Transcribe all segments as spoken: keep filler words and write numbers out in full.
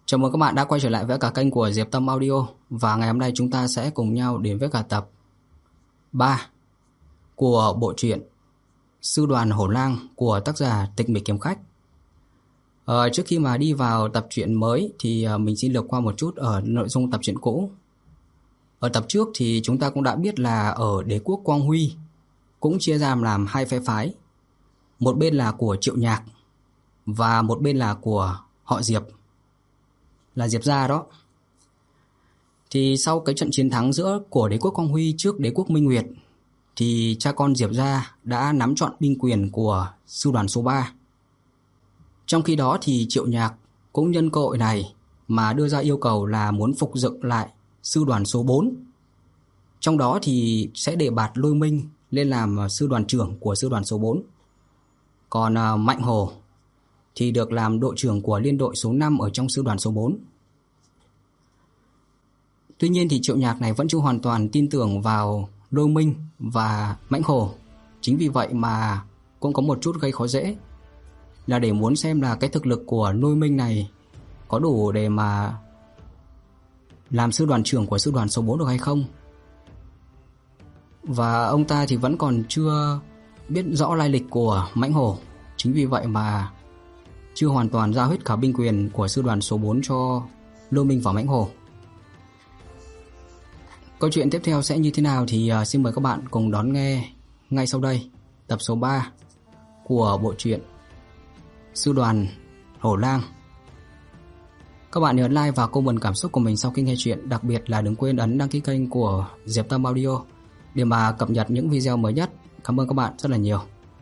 Chào mừng các bạn đã quay trở lại với cả kênh của Diệp Tâm Audio. Và ngày hôm nay chúng ta sẽ cùng nhau đến với cả tập ba của bộ truyện Sư đoàn Hổ Lang của tác giả Tịch Mịch Kiếm Khách. ờ, Trước khi mà đi vào tập truyện mới thì mình xin lược qua một chút ở nội dung tập truyện cũ. Ở tập trước thì chúng ta cũng đã biết là ở đế quốc Quang Huy cũng chia ra làm hai phe phái. Một bên là của Triệu Nhạc và một bên là của họ Diệp, là Diệp gia đó. Thì sau cái trận chiến thắng giữa của đế quốc Quang Huy trước đế quốc Minh Nguyệt thì cha con Diệp gia đã nắm trọn binh quyền của sư đoàn số ba. Trong khi đó thì Triệu Nhạc cũng nhân cơ hội này mà đưa ra yêu cầu là muốn phục dựng lại sư đoàn số bốn. Trong đó thì sẽ đề bạt Lôi Minh lên làm sư đoàn trưởng của sư đoàn số bốn. Còn Mạnh Hồ thì được làm đội trưởng của liên đội số năm ở trong sư đoàn số bốn. Tuy nhiên thì Triệu Nhạc này vẫn chưa hoàn toàn tin tưởng vào Lôi Minh và Mãnh Hồ. Chính vì vậy mà cũng có một chút gây khó dễ, là để muốn xem là cái thực lực của Lôi Minh này có đủ để mà làm sư đoàn trưởng của sư đoàn số bốn được hay không. Và ông ta thì vẫn còn chưa biết rõ lai lịch của Mãnh Hồ. Chính vì vậy mà chưa hoàn toàn giao hết cả binh quyền của sư đoàn số bốn cho Lôi Minh và Mãnh Hồ. Câu chuyện tiếp theo sẽ như thế nào thì uh, xin mời các bạn cùng đón nghe ngay sau đây, tập số ba của bộ truyện Sư đoàn Hổ Lang. Các bạn nhớ like và comment cảm xúc của mình sau khi nghe chuyện, đặc biệt là đừng quên ấn đăng ký kênh của Diệp Tâm Audio để mà cập nhật những video mới nhất. Cảm ơn các bạn rất là nhiều.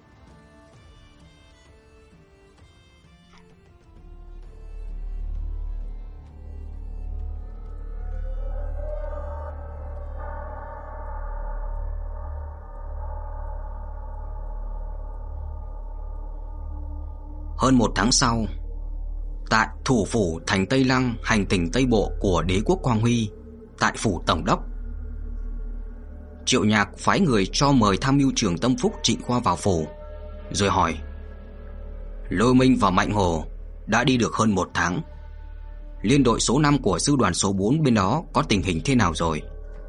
Hơn một tháng sau, tại thủ phủ thành Tây Lăng, hành tỉnh Tây Bộ của đế quốc Quang Huy, tại phủ tổng đốc, Triệu Nhạc phái người cho mời tham mưu trưởng Tâm Phúc Trịnh Khoa vào phủ, rồi hỏi: Lôi Minh và Mạnh Hồ đã đi được hơn một tháng, liên đội số năm của sư đoàn số bốn bên đó có tình hình thế nào rồi?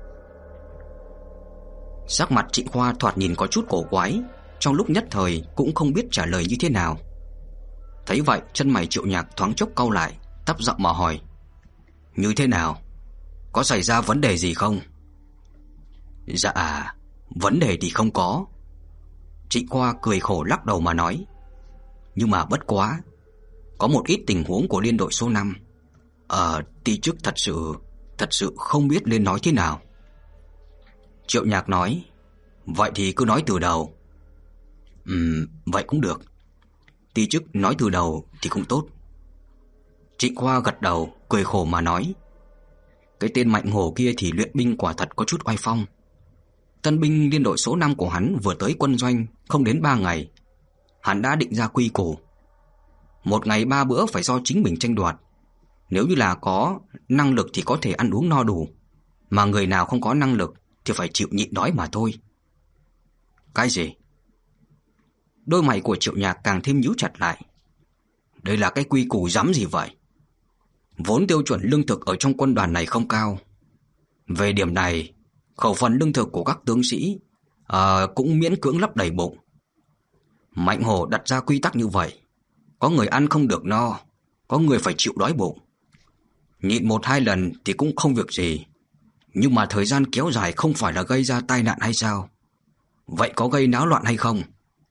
Sắc mặt Trịnh Khoa thoạt nhìn có chút cổ quái, trong lúc nhất thời cũng không biết trả lời như thế nào. Thấy vậy, chân mày Triệu Nhạc thoáng chốc cau lại, thấp giọng mà hỏi: Như thế nào? Có xảy ra vấn đề gì không? Dạ, vấn đề thì không có. Trịnh Khoa cười khổ lắc đầu mà nói: Nhưng mà bất quá, có một ít tình huống của liên đội số năm, Ờ, ti chức thật sự, thật sự không biết nên nói thế nào. Triệu Nhạc nói: Vậy thì cứ nói từ đầu. Ừm, vậy cũng được. Ti chức nói từ đầu thì cũng tốt. Trịnh Khoa gật đầu, cười khổ mà nói: Cái tên Mạnh Hồ kia thì luyện binh quả thật có chút oai phong. Tân binh liên đội số năm của hắn vừa tới quân doanh không đến ba ngày, hắn đã định ra quy củ: một ngày ba bữa phải do chính mình tranh đoạt. Nếu như là có năng lực thì có thể ăn uống no đủ, mà người nào không có năng lực thì phải chịu nhịn đói mà thôi. Cái gì? Đôi mày của Triệu Nhạc càng thêm nhíu chặt lại. Đây là cái quy củ rắm gì vậy? Vốn tiêu chuẩn lương thực ở trong quân đoàn này không cao. Về điểm này, khẩu phần lương thực của các tướng sĩ à, cũng miễn cưỡng lấp đầy bụng. Mạnh Hồ đặt ra quy tắc như vậy: có người ăn không được no, có người phải chịu đói bụng. Nhịn một hai lần thì cũng không việc gì, nhưng mà thời gian kéo dài không phải là gây ra tai nạn hay sao? Vậy có gây náo loạn hay không?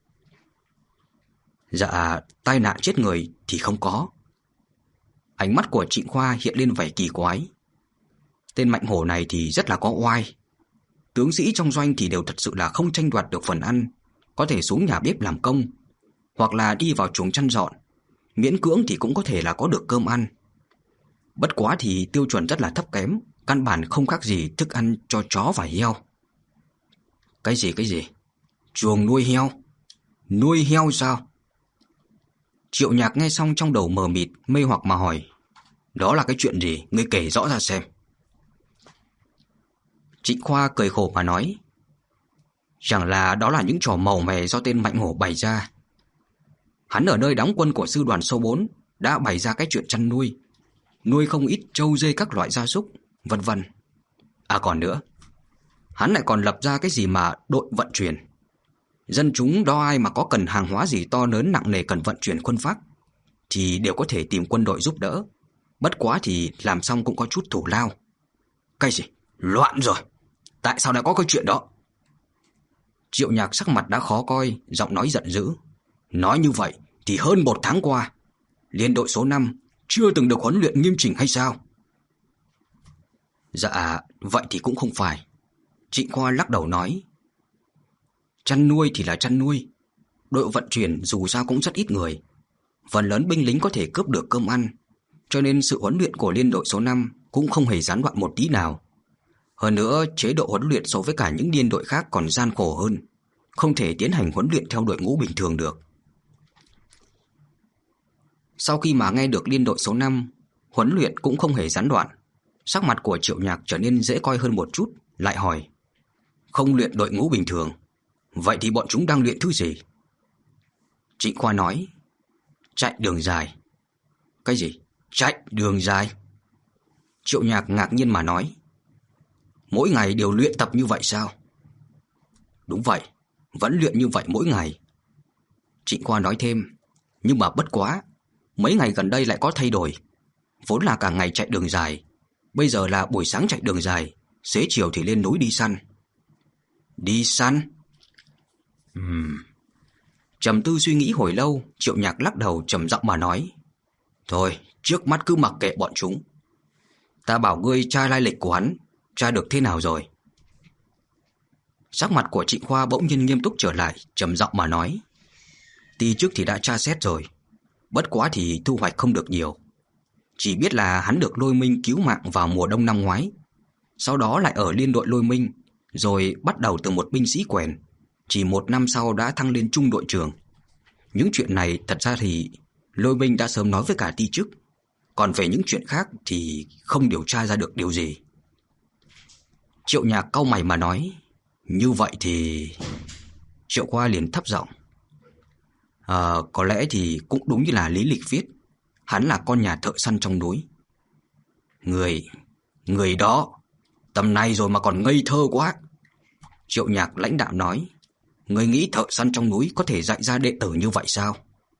Dạ, tai nạn chết người thì không có. Ánh mắt của Trịnh Khoa hiện lên vẻ kỳ quái. Tên Mạnh Hổ này thì rất là có oai. Tướng sĩ trong doanh thì đều thật sự là không tranh đoạt được phần ăn, có thể xuống nhà bếp làm công, hoặc là đi vào chuồng chăn dọn, miễn cưỡng thì cũng có thể là có được cơm ăn. Bất quá thì tiêu chuẩn rất là thấp kém, căn bản không khác gì thức ăn cho chó và heo. Cái gì cái gì? Chuồng nuôi heo? Nuôi heo sao? Triệu Nhạc nghe xong trong đầu mờ mịt, mê hoặc mà hỏi: Đó là cái chuyện gì? Ngươi kể rõ ra xem. Trịnh Khoa cười khổ mà nói: Chẳng là đó là những trò màu mè do tên Mạnh Hổ bày ra. Hắn ở nơi đóng quân của sư đoàn số bốn đã bày ra cái chuyện chăn nuôi. nuôi không ít trâu dê các loại gia súc, vân vân. À còn nữa, hắn lại còn lập ra cái gì mà đội vận chuyển. Dân chúng đó ai mà có cần hàng hóa gì to lớn nặng nề cần vận chuyển khuân vác thì đều có thể tìm quân đội giúp đỡ. Bất quá thì làm xong cũng có chút thù lao. Cái gì? Loạn rồi. Tại sao lại có cái chuyện đó? Triệu Nhạc sắc mặt đã khó coi, giọng nói giận dữ. Nói như vậy thì hơn một tháng qua, liên đội số năm chưa từng được huấn luyện nghiêm chỉnh hay sao? Dạ, vậy thì cũng không phải. Trịnh Khoa lắc đầu nói. Chăn nuôi thì là chăn nuôi. Đội vận chuyển dù sao cũng rất ít người. Phần lớn binh lính có thể cướp được cơm ăn, cho nên sự huấn luyện của liên đội số năm cũng không hề gián đoạn một tí nào. Hơn nữa, chế độ huấn luyện so với cả những liên đội khác còn gian khổ hơn, không thể tiến hành huấn luyện theo đội ngũ bình thường được. Sau khi mà nghe được liên đội số năm huấn luyện cũng không hề gián đoạn, sắc mặt của Triệu Nhạc trở nên dễ coi hơn một chút, lại hỏi. Không luyện đội ngũ bình thường, vậy thì bọn chúng đang luyện thứ gì? Trịnh Khoa nói. Chạy đường dài. Cái gì? Chạy đường dài? Triệu Nhạc ngạc nhiên mà nói. Mỗi ngày đều luyện tập như vậy sao? Đúng vậy, vẫn luyện như vậy mỗi ngày. Trịnh Khoa nói thêm. Nhưng mà bất quá, mấy ngày gần đây lại có thay đổi. Vốn là cả ngày chạy đường dài, bây giờ là buổi sáng chạy đường dài, xế chiều thì lên núi đi săn. Đi săn? Ừm. Trầm tư suy nghĩ hồi lâu, Triệu Nhạc lắc đầu trầm giọng mà nói. Thôi, trước mắt cứ mặc kệ bọn chúng. Ta bảo ngươi tra lai lịch của hắn, tra được thế nào rồi? Sắc mặt của Trịnh Khoa bỗng nhiên nghiêm túc trở lại, trầm giọng mà nói. Ti trước thì đã tra xét rồi, bất quá thì thu hoạch không được nhiều. Chỉ biết là hắn được Lôi Minh cứu mạng vào mùa đông năm ngoái, sau đó lại ở liên đội Lôi Minh, rồi bắt đầu từ một binh sĩ quèn, chỉ một năm sau đã thăng lên trung đội trưởng. Những chuyện này thật ra thì Lôi Minh đã sớm nói với cả Ti trước, còn về những chuyện khác thì không điều tra ra được điều gì. Triệu Nhạc cau mày mà nói. Như vậy thì... Triệu Khoa liền thấp giọng. À, có lẽ thì cũng đúng như là lý lịch viết, hắn là con nhà thợ săn trong núi. Người... Người đó tầm này rồi mà còn ngây thơ quá. Triệu Nhạc lãnh đạm nói. Người nghĩ thợ săn trong núi có thể dạy ra đệ tử như vậy sao?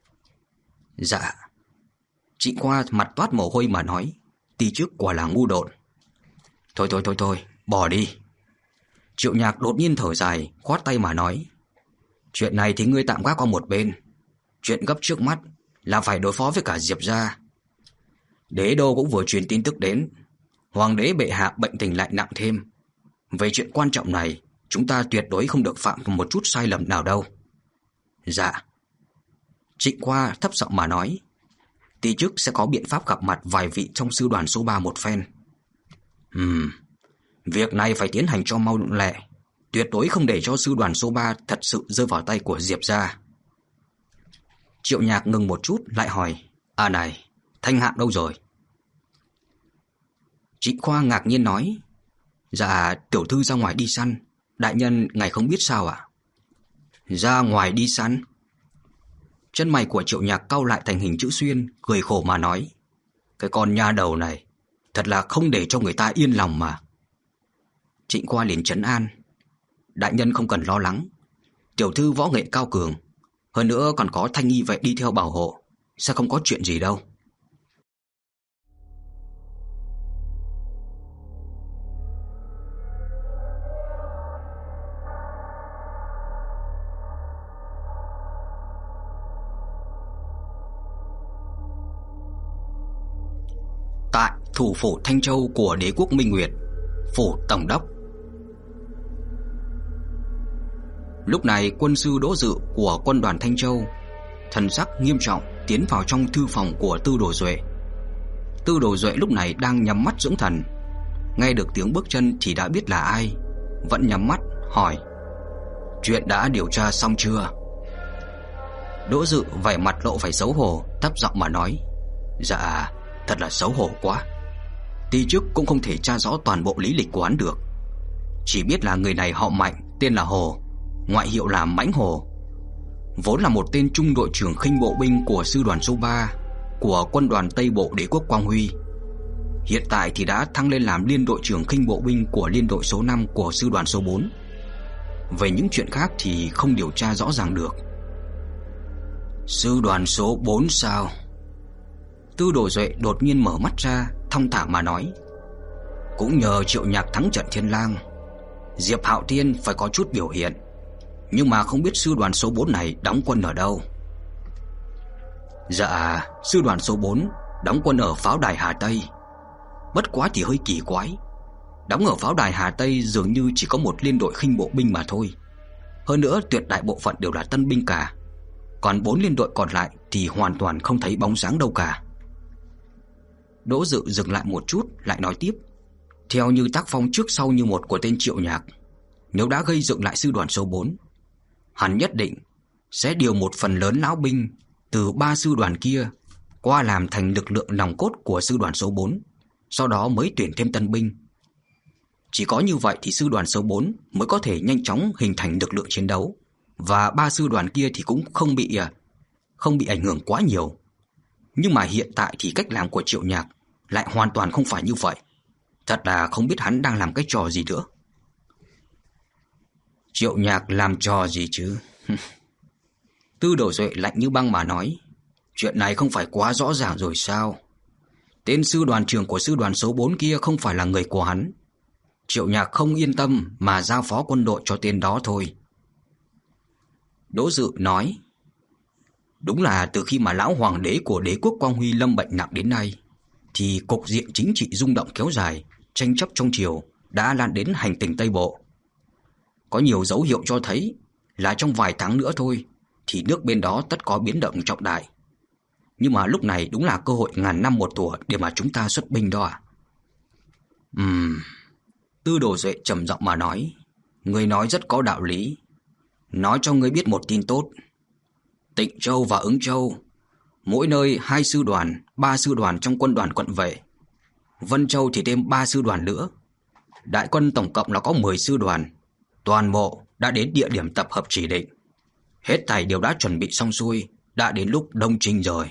Dạ. Trịnh Khoa mặt toát mồ hôi mà nói. Ti trước quả là ngu độn. Thôi thôi thôi thôi, bỏ đi. Triệu Nhạc đột nhiên thở dài, khoát tay mà nói. Chuyện này thì ngươi tạm gác qua một bên. Chuyện gấp trước mắt là phải đối phó với cả Diệp gia. Đế đô cũng vừa truyền tin tức đến, hoàng đế bệ hạ bệnh tình lại nặng thêm. Về chuyện quan trọng này, chúng ta tuyệt đối không được phạm một chút sai lầm nào đâu. Dạ. Trịnh Khoa thấp giọng mà nói. Ti chức sẽ có biện pháp gặp mặt vài vị trong sư đoàn số ba một phen. Ừm, việc này phải tiến hành cho mau lẹ, tuyệt đối không để cho sư đoàn số ba thật sự rơi vào tay của Diệp gia. Triệu Nhạc ngừng một chút lại hỏi. À này, Thanh Hạng đâu rồi? Trịnh Khoa ngạc nhiên nói. Dạ, tiểu thư ra ngoài đi săn. Đại nhân ngài không biết sao ạ? Ra ngoài đi săn? Chân mày của Triệu Nhạc cau lại thành hình chữ xuyên, cười khổ mà nói. Cái con nha đầu này thật là không để cho người ta yên lòng mà. Trịnh Khoa liền trấn an. Đại nhân không cần lo lắng, tiểu thư võ nghệ cao cường, hơn nữa còn có thanh nghi vệ đi theo bảo hộ, sẽ không có chuyện gì đâu. Tại thủ phủ Thanh Châu của đế quốc Minh Nguyệt, phủ tổng đốc. Lúc này quân sư Đỗ Dự của quân đoàn Thanh Châu thần sắc nghiêm trọng tiến vào trong thư phòng của Tư Đồ Duệ. Tư Đồ Duệ lúc này đang nhắm mắt dưỡng thần, nghe được tiếng bước chân thì đã biết là ai, vẫn nhắm mắt hỏi. Chuyện đã điều tra xong chưa? Đỗ Dự vẻ mặt lộ vẻ xấu hổ, thấp giọng mà nói. Dạ, thật là xấu hổ quá. Ti trước cũng không thể tra rõ toàn bộ lý lịch của hắn được, chỉ biết là người này họ Mạnh, tên là Hồ, ngoại hiệu là Mãnh Hồ, vốn là một tên trung đội trưởng khinh bộ binh của sư đoàn số ba của quân đoàn Tây Bộ đế quốc Quang Huy. hiện tại thì đã thăng lên làm liên đội trưởng khinh bộ binh của liên đội số năm của sư đoàn số bốn. Về những chuyện khác thì không điều tra rõ ràng được. Sư đoàn số bốn sao? Tư Đồ Duệ đột nhiên mở mắt ra, thong thả mà nói. Cũng nhờ Triệu Nhạc thắng trận Thiên Lang, Diệp Hạo Thiên phải có chút biểu hiện. Nhưng mà không biết sư đoàn số bốn này đóng quân ở đâu. Dạ, sư đoàn số bốn đóng quân ở pháo đài Hà Tây. Bất quá thì hơi kỳ quái. Đóng ở pháo đài Hà Tây dường như chỉ có một liên đội khinh bộ binh mà thôi. Hơn nữa tuyệt đại bộ phận đều là tân binh cả. Còn bốn liên đội còn lại thì hoàn toàn không thấy bóng dáng đâu cả. Đỗ Dự dừng lại một chút, lại nói tiếp. Theo như tác phong trước sau như một của tên Triệu Nhạc, nếu đã gây dựng lại sư đoàn số bốn, hắn nhất định sẽ điều một phần lớn lão binh từ ba sư đoàn kia qua làm thành lực lượng nòng cốt của sư đoàn số bốn, sau đó mới tuyển thêm tân binh. Chỉ có như vậy thì sư đoàn số bốn mới có thể nhanh chóng hình thành lực lượng chiến đấu, và ba sư đoàn kia thì cũng không bị không bị ảnh hưởng quá nhiều. Nhưng mà hiện tại thì cách làm của Triệu Nhạc lại hoàn toàn không phải như vậy. Thật là không biết hắn đang làm cái trò gì nữa. Triệu Nhạc làm trò gì chứ? Tư Đồ Duệ lạnh như băng mà nói. Chuyện này không phải quá rõ ràng rồi sao? Tên sư đoàn trưởng của sư đoàn số bốn kia không phải là người của hắn. Triệu Nhạc không yên tâm mà giao phó quân đội cho tên đó thôi. Đỗ Dự nói. Đúng là từ khi mà lão hoàng đế của đế quốc Quang Huy lâm bệnh nặng đến nay, thì cục diện chính trị rung động kéo dài, tranh chấp trong triều đã lan đến hành tinh Tây Bộ. Có nhiều dấu hiệu cho thấy là trong vài tháng nữa thôi thì nước bên đó tất có biến động trọng đại. Nhưng mà lúc này đúng là cơ hội ngàn năm một thủa để mà chúng ta xuất binh đó à? Ừm, Tư Đồ Duệ trầm giọng mà nói. Người nói rất có đạo lý. Nói cho ngươi biết một tin tốt. Tịnh Châu và Ứng Châu, mỗi nơi hai sư đoàn, ba sư đoàn trong quân đoàn quận vệ. Vân Châu thì thêm ba sư đoàn nữa. Đại quân tổng cộng là có mười sư đoàn. Toàn bộ đã đến địa điểm tập hợp chỉ định. Hết thảy đều đã chuẩn bị xong xuôi, đã đến lúc đông chinh rồi.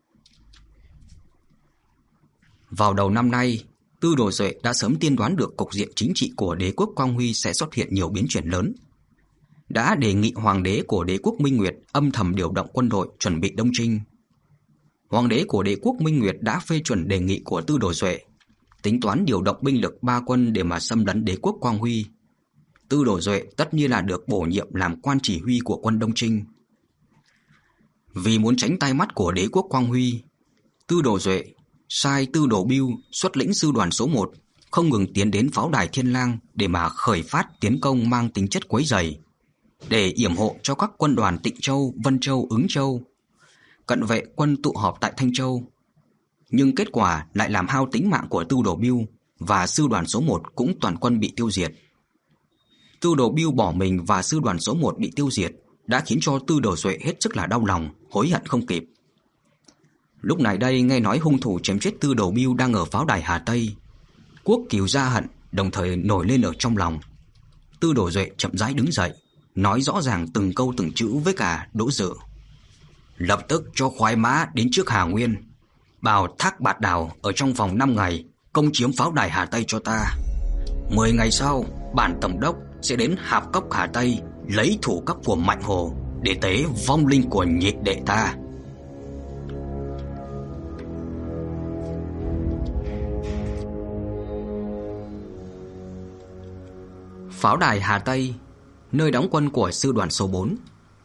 Vào đầu năm nay, Tư Đồ Duệ đã sớm tiên đoán được cục diện chính trị của đế quốc Quang Huy sẽ xuất hiện nhiều biến chuyển lớn. Đã đề nghị hoàng đế của đế quốc Minh Nguyệt âm thầm điều động quân đội chuẩn bị đông chinh. Hoàng đế của đế quốc Minh Nguyệt đã phê chuẩn đề nghị của Tư Đồ Duệ, tính toán điều động binh lực ba quân để mà xâm lấn đế quốc Quang Huy. Tư Đồ Duệ tất nhiên là được bổ nhiệm làm quan chỉ huy của quân đông chinh. Vì muốn tránh tai mắt của đế quốc Quang Huy, Tư Đồ Duệ sai Tư Đồ Bưu xuất lĩnh sư đoàn số một không ngừng tiến đến pháo đài Thiên Lang để mà khởi phát tiến công mang tính chất quấy rầy, để yểm hộ cho các quân đoàn Tịnh Châu, Vân Châu, Ứng Châu, cận vệ quân tụ họp tại Thanh Châu. Nhưng kết quả lại làm hao tính mạng của Tư Đồ Bưu, và sư đoàn số một cũng toàn quân bị tiêu diệt. Tư Đồ Bưu bỏ mình và sư đoàn số một bị tiêu diệt đã khiến cho Tư Đồ Duệ hết sức là đau lòng, hối hận không kịp. Lúc này đây nghe nói hung thủ chém chết Tư Đồ Bưu đang ở pháo đài Hà Tây, quốc cừu gia hận đồng thời nổi lên ở trong lòng. Tư Đồ Duệ chậm rãi đứng dậy, nói rõ ràng từng câu từng chữ với cả Đỗ Dự. Lập tức cho khoái mã đến trước Hà Nguyên, bảo Thác Bạt Đào ở trong vòng năm ngày công chiếm pháo đài Hà Tây cho ta. Mười ngày sau, bản tổng đốc sẽ đến Hạp Cốc Hà Tây lấy thủ cấp của Mạnh Hồ để tế vong linh của nhị đệ ta. Pháo đài Hà Tây, nơi đóng quân của sư đoàn số bốn.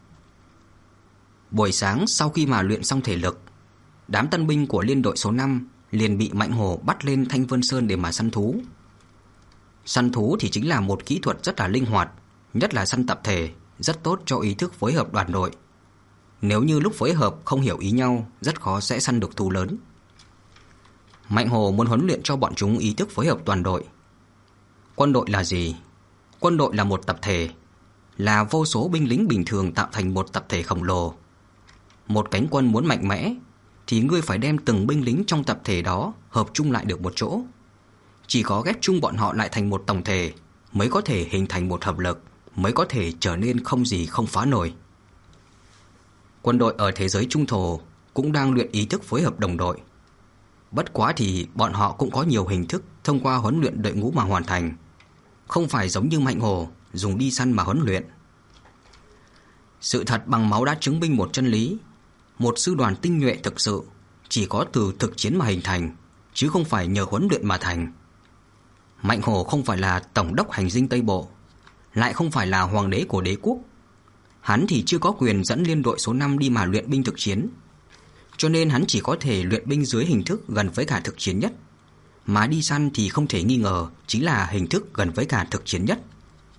Buổi sáng sau khi mà luyện xong thể lực, đám tân binh của liên đội số năm liền bị Mạnh Hồ bắt lên Thanh Vân Sơn để mà săn thú. Săn thú thì chính là một kỹ thuật rất là linh hoạt, nhất là săn tập thể, rất tốt cho ý thức phối hợp đoàn đội. Nếu như lúc phối hợp không hiểu ý nhau, rất khó sẽ săn được thú lớn. Mạnh Hồ muốn huấn luyện cho bọn chúng ý thức phối hợp toàn đội. Quân đội là gì? Quân đội là một tập thể, là vô số binh lính bình thường tạo thành một tập thể khổng lồ. Một cánh quân muốn mạnh mẽ thì ngươi phải đem từng binh lính trong tập thể đó hợp chung lại được một chỗ. Chỉ có ghép chung bọn họ lại thành một tổng thể mới có thể hình thành một hợp lực, mới có thể trở nên không gì không phá nổi. Quân đội ở thế giới trung thổ cũng đang luyện ý thức phối hợp đồng đội. Bất quá thì bọn họ cũng có nhiều hình thức thông qua huấn luyện đội ngũ mà hoàn thành, không phải giống như Mạnh Hồ dùng đi săn mà huấn luyện. Sự thật bằng máu đã chứng minh một chân lý, một sư đoàn tinh nhuệ thực sự chỉ có từ thực chiến mà hình thành, chứ không phải nhờ huấn luyện mà thành. Mạnh Hồ không phải là tổng đốc hành dinh Tây Bộ, lại không phải là hoàng đế của đế quốc. Hắn thì chưa có quyền dẫn liên đội số năm đi mà luyện binh thực chiến, cho nên hắn chỉ có thể luyện binh dưới hình thức gần với cả thực chiến nhất. Mà đi săn thì không thể nghi ngờ chính là hình thức gần với cả thực chiến nhất.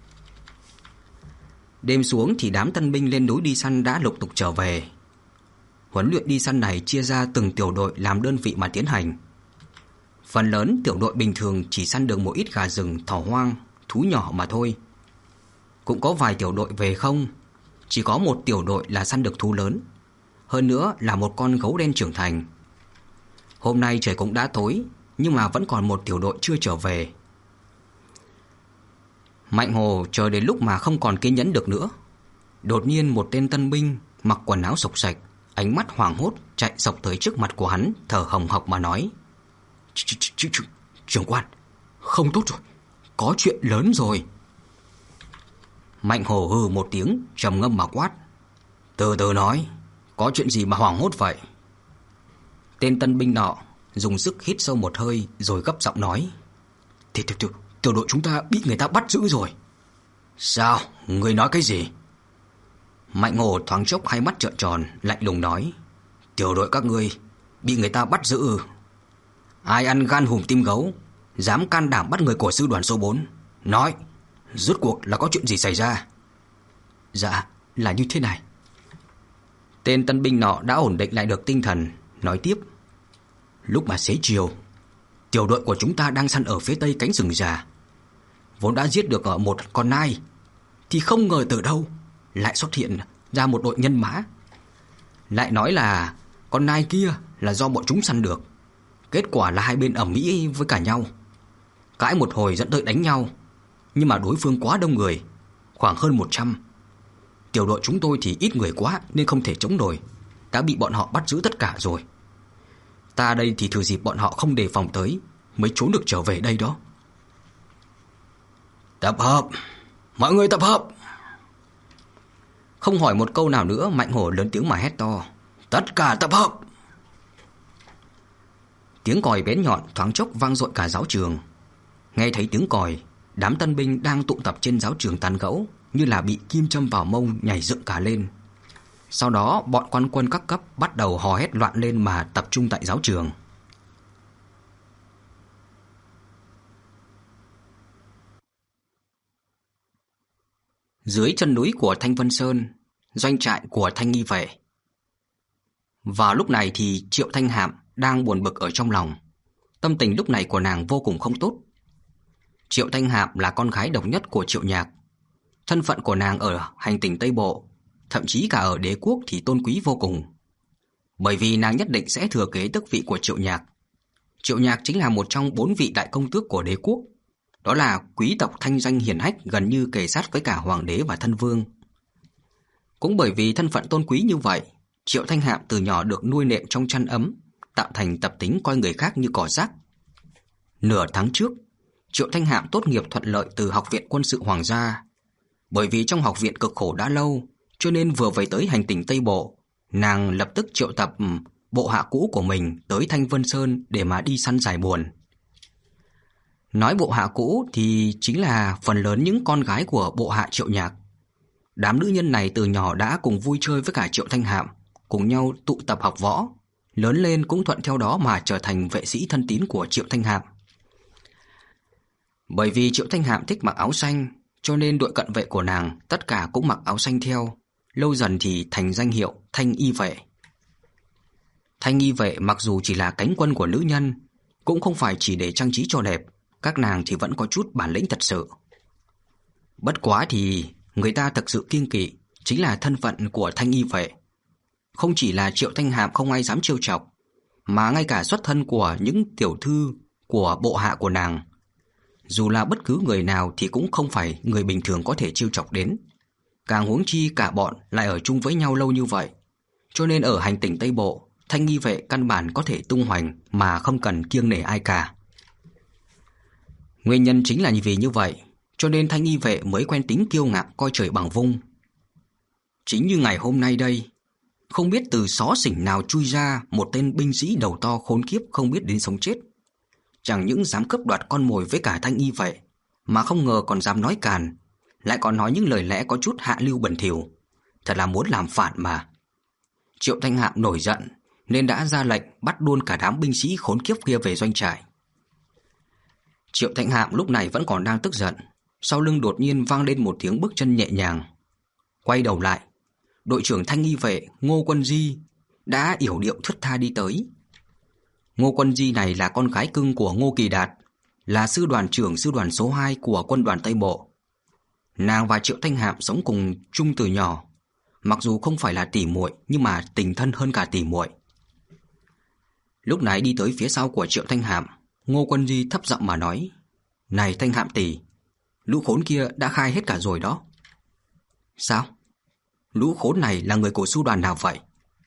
Đêm xuống thì đám tân binh lên núi đi săn đã lục tục trở về. Huấn luyện đi săn này chia ra từng tiểu đội làm đơn vị mà tiến hành. Phần lớn tiểu đội bình thường chỉ săn được một ít gà rừng, thỏ hoang, thú nhỏ mà thôi. Cũng có vài tiểu đội về không, chỉ có một tiểu đội là săn được thú lớn, hơn nữa là một con gấu đen trưởng thành. Hôm nay trời cũng đã tối, nhưng mà vẫn còn một tiểu đội chưa trở về. Mạnh Hồ chờ đến lúc mà không còn kiên nhẫn được nữa. Đột nhiên một tên tân binh mặc quần áo xộc xạch, ánh mắt hoảng hốt chạy xộc tới trước mặt của hắn, thở hồng hộc mà nói: "Trưởng quan, không tốt rồi, có chuyện lớn rồi." Mạnh Hồ hừ một tiếng, trầm ngâm mà quát: "Từ từ nói, có chuyện gì mà hoảng hốt vậy?" Tên tân binh nọ dùng sức hít sâu một hơi rồi gấp giọng nói: "Thì tiểu, tiểu, tiểu đội chúng ta bị người ta bắt giữ rồi." "Sao? Ngươi nói cái gì?" Mạnh Hồ thoáng chốc hai mắt trợn tròn, lạnh lùng nói: "Tiểu đội các ngươi bị người ta bắt giữ? Ai ăn gan hùm tim gấu, dám can đảm bắt người của sư đoàn số bốn? Nói, rốt cuộc là có chuyện gì xảy ra?" "Dạ, là như thế này." Tên tân binh nọ đã ổn định lại được tinh thần, nói tiếp: "Lúc mà xế chiều, tiểu đội của chúng ta đang săn ở phía tây cánh rừng già, vốn đã giết được ở một con nai, thì không ngờ từ đâu lại xuất hiện ra một đội nhân mã. Lại nói là con nai kia là do bọn chúng săn được. Kết quả là hai bên ầm ĩ với cả nhau, cãi một hồi dẫn tới đánh nhau. Nhưng mà đối phương quá đông người, khoảng hơn một trăm. Tiểu đội chúng tôi thì ít người quá nên không thể chống nổi, đã bị bọn họ bắt giữ tất cả rồi. Ta đây thì thừa dịp bọn họ không đề phòng tới mới trốn được trở về đây đó." "Tập hợp, mọi người tập hợp." Không hỏi một câu nào nữa, Mạnh Hổ lớn tiếng mà hét to: "Tất cả tập hợp!" Tiếng còi bén nhọn thoáng chốc vang dội cả giáo trường. Nghe thấy tiếng còi, đám tân binh đang tụ tập trên giáo trường tán gẫu như là bị kim châm vào mông, nhảy dựng cả lên. Sau đó bọn quan quân các cấp bắt đầu hò hét loạn lên mà tập trung tại giáo trường. Dưới chân núi của Thanh Vân Sơn, doanh trại của Thanh Nghi Vệ. Vào lúc này thì Triệu Thanh Hạm đang buồn bực ở trong lòng. Tâm tình lúc này của nàng vô cùng không tốt. Triệu Thanh Hạm là con gái độc nhất của Triệu Nhạc. Thân phận của nàng ở hành tinh Tây Bộ, thậm chí cả ở đế quốc thì tôn quý vô cùng. Bởi vì nàng nhất định sẽ thừa kế tước vị của Triệu Nhạc. Triệu Nhạc chính là một trong bốn vị đại công tước của đế quốc. Đó là quý tộc thanh danh hiển hách, gần như kề sát với cả hoàng đế và thân vương. Cũng bởi vì thân phận tôn quý như vậy, Triệu Thanh Hạm từ nhỏ được nuôi nệm trong chăn ấm, tạo thành tập tính coi người khác như cỏ rác. Nửa tháng trước, Triệu Thanh Hạm tốt nghiệp thuận lợi từ Học viện Quân sự Hoàng gia. Bởi vì trong học viện cực khổ đã lâu, cho nên vừa về tới hành tinh Tây Bộ, nàng lập tức triệu tập bộ hạ cũ của mình tới Thanh Vân Sơn để mà đi săn giải buồn. Nói bộ hạ cũ thì chính là phần lớn những con gái của bộ hạ Triệu Nhạc. Đám nữ nhân này từ nhỏ đã cùng vui chơi với cả Triệu Thanh Hạm, cùng nhau tụ tập học võ, lớn lên cũng thuận theo đó mà trở thành vệ sĩ thân tín của Triệu Thanh Hạm. Bởi vì Triệu Thanh Hạm thích mặc áo xanh, cho nên đội cận vệ của nàng tất cả cũng mặc áo xanh theo, lâu dần thì thành danh hiệu Thanh Y Vệ. Thanh Y Vệ mặc dù chỉ là cánh quân của nữ nhân, cũng không phải chỉ để trang trí cho đẹp, các nàng thì vẫn có chút bản lĩnh thật sự. Bất quá thì người ta thực sự kiêng kỵ chính là thân phận của Thanh Y Vệ. Không chỉ là Triệu Thanh Hạm không ai dám trêu chọc, mà ngay cả xuất thân của những tiểu thư của bộ hạ của nàng, dù là bất cứ người nào thì cũng không phải người bình thường có thể trêu chọc đến. Càng huống chi cả bọn lại ở chung với nhau lâu như vậy, cho nên ở hành tinh Tây Bộ thanh nghi vệ căn bản có thể tung hoành mà không cần kiêng nể ai cả. Nguyên nhân chính là vì như vậy, cho nên thanh nghi vệ mới quen tính kiêu ngạo coi trời bằng vung. Chính như ngày hôm nay đây, không biết từ xó xỉnh nào chui ra một tên binh sĩ đầu to khốn kiếp không biết đến sống chết. Chẳng những dám cướp đoạt con mồi với cả thanh nghi vệ, mà không ngờ còn dám nói càn, lại còn nói những lời lẽ có chút hạ lưu bẩn thỉu, thật là muốn làm phản mà. Triệu Thanh Hạm nổi giận nên đã ra lệnh bắt luôn cả đám binh sĩ khốn kiếp kia về doanh trại. Triệu Thanh Hạm lúc này vẫn còn đang tức giận, sau lưng đột nhiên vang lên một tiếng bước chân nhẹ nhàng. Quay đầu lại, đội trưởng thanh nghi vệ Ngô Quân Di đã yểu điệu thướt tha đi tới. Ngô Quân Di này là con gái cưng của Ngô Kỳ Đạt, là sư đoàn trưởng sư đoàn số hai của quân đoàn Tây Bộ. Nàng và Triệu Thanh Hạm sống cùng chung từ nhỏ, mặc dù không phải là tỉ muội nhưng mà tình thân hơn cả tỉ muội. Lúc này đi tới phía sau của Triệu Thanh Hạm, Ngô Quân Di thấp giọng mà nói: "Này Thanh Hạm tỷ, lũ khốn kia đã khai hết cả rồi đó." "Sao? Lũ khốn này là người của sư đoàn nào vậy?"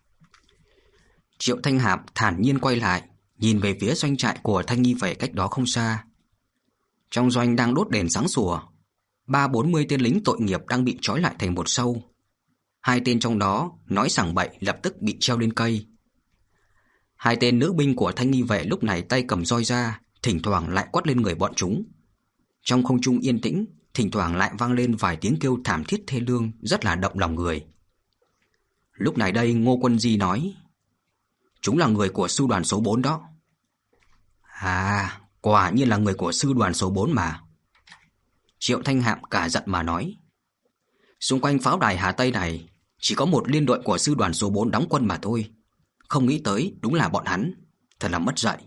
Triệu Thanh Hạm thản nhiên quay lại, nhìn về phía doanh trại của thanh nghi vệ cách đó không xa. Trong doanh đang đốt đèn sáng sủa, ba bốn mươi tên lính tội nghiệp đang bị trói lại thành một sâu. Hai tên trong đó nói sảng bậy lập tức bị treo lên cây. Hai tên nữ binh của thanh nghi vệ lúc này tay cầm roi ra, thỉnh thoảng lại quát lên người bọn chúng. Trong không trung yên tĩnh, thỉnh thoảng lại vang lên vài tiếng kêu thảm thiết thê lương, rất là động lòng người. Lúc này đây Ngô Quân Di nói: "Chúng là người của sư đoàn số bốn đó." "À, quả nhiên là người của sư đoàn số bốn mà." Triệu Thanh Hạm cả giận mà nói: "Xung quanh pháo đài Hà Tây này chỉ có một liên đội của sư đoàn số bốn đóng quân mà thôi. Không nghĩ tới đúng là bọn hắn, thật là mất dạy."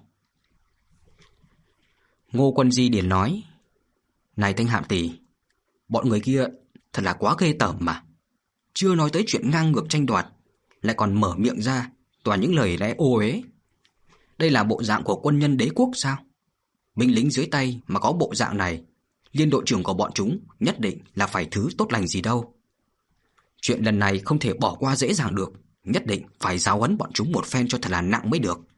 Ngô Quân Di liền nói: "Này Thanh Hạm tỷ, bọn người kia thật là quá ghê tởm mà. Chưa nói tới chuyện ngang ngược tranh đoạt, lại còn mở miệng ra toàn những lời lẽ ô uế. Đây là bộ dạng của quân nhân đế quốc sao? Binh lính dưới tay mà có bộ dạng này, liên đội trưởng của bọn chúng nhất định là phải thứ tốt lành gì đâu. Chuyện lần này không thể bỏ qua dễ dàng được, nhất định phải giáo huấn bọn chúng một phen cho thật là nặng mới được."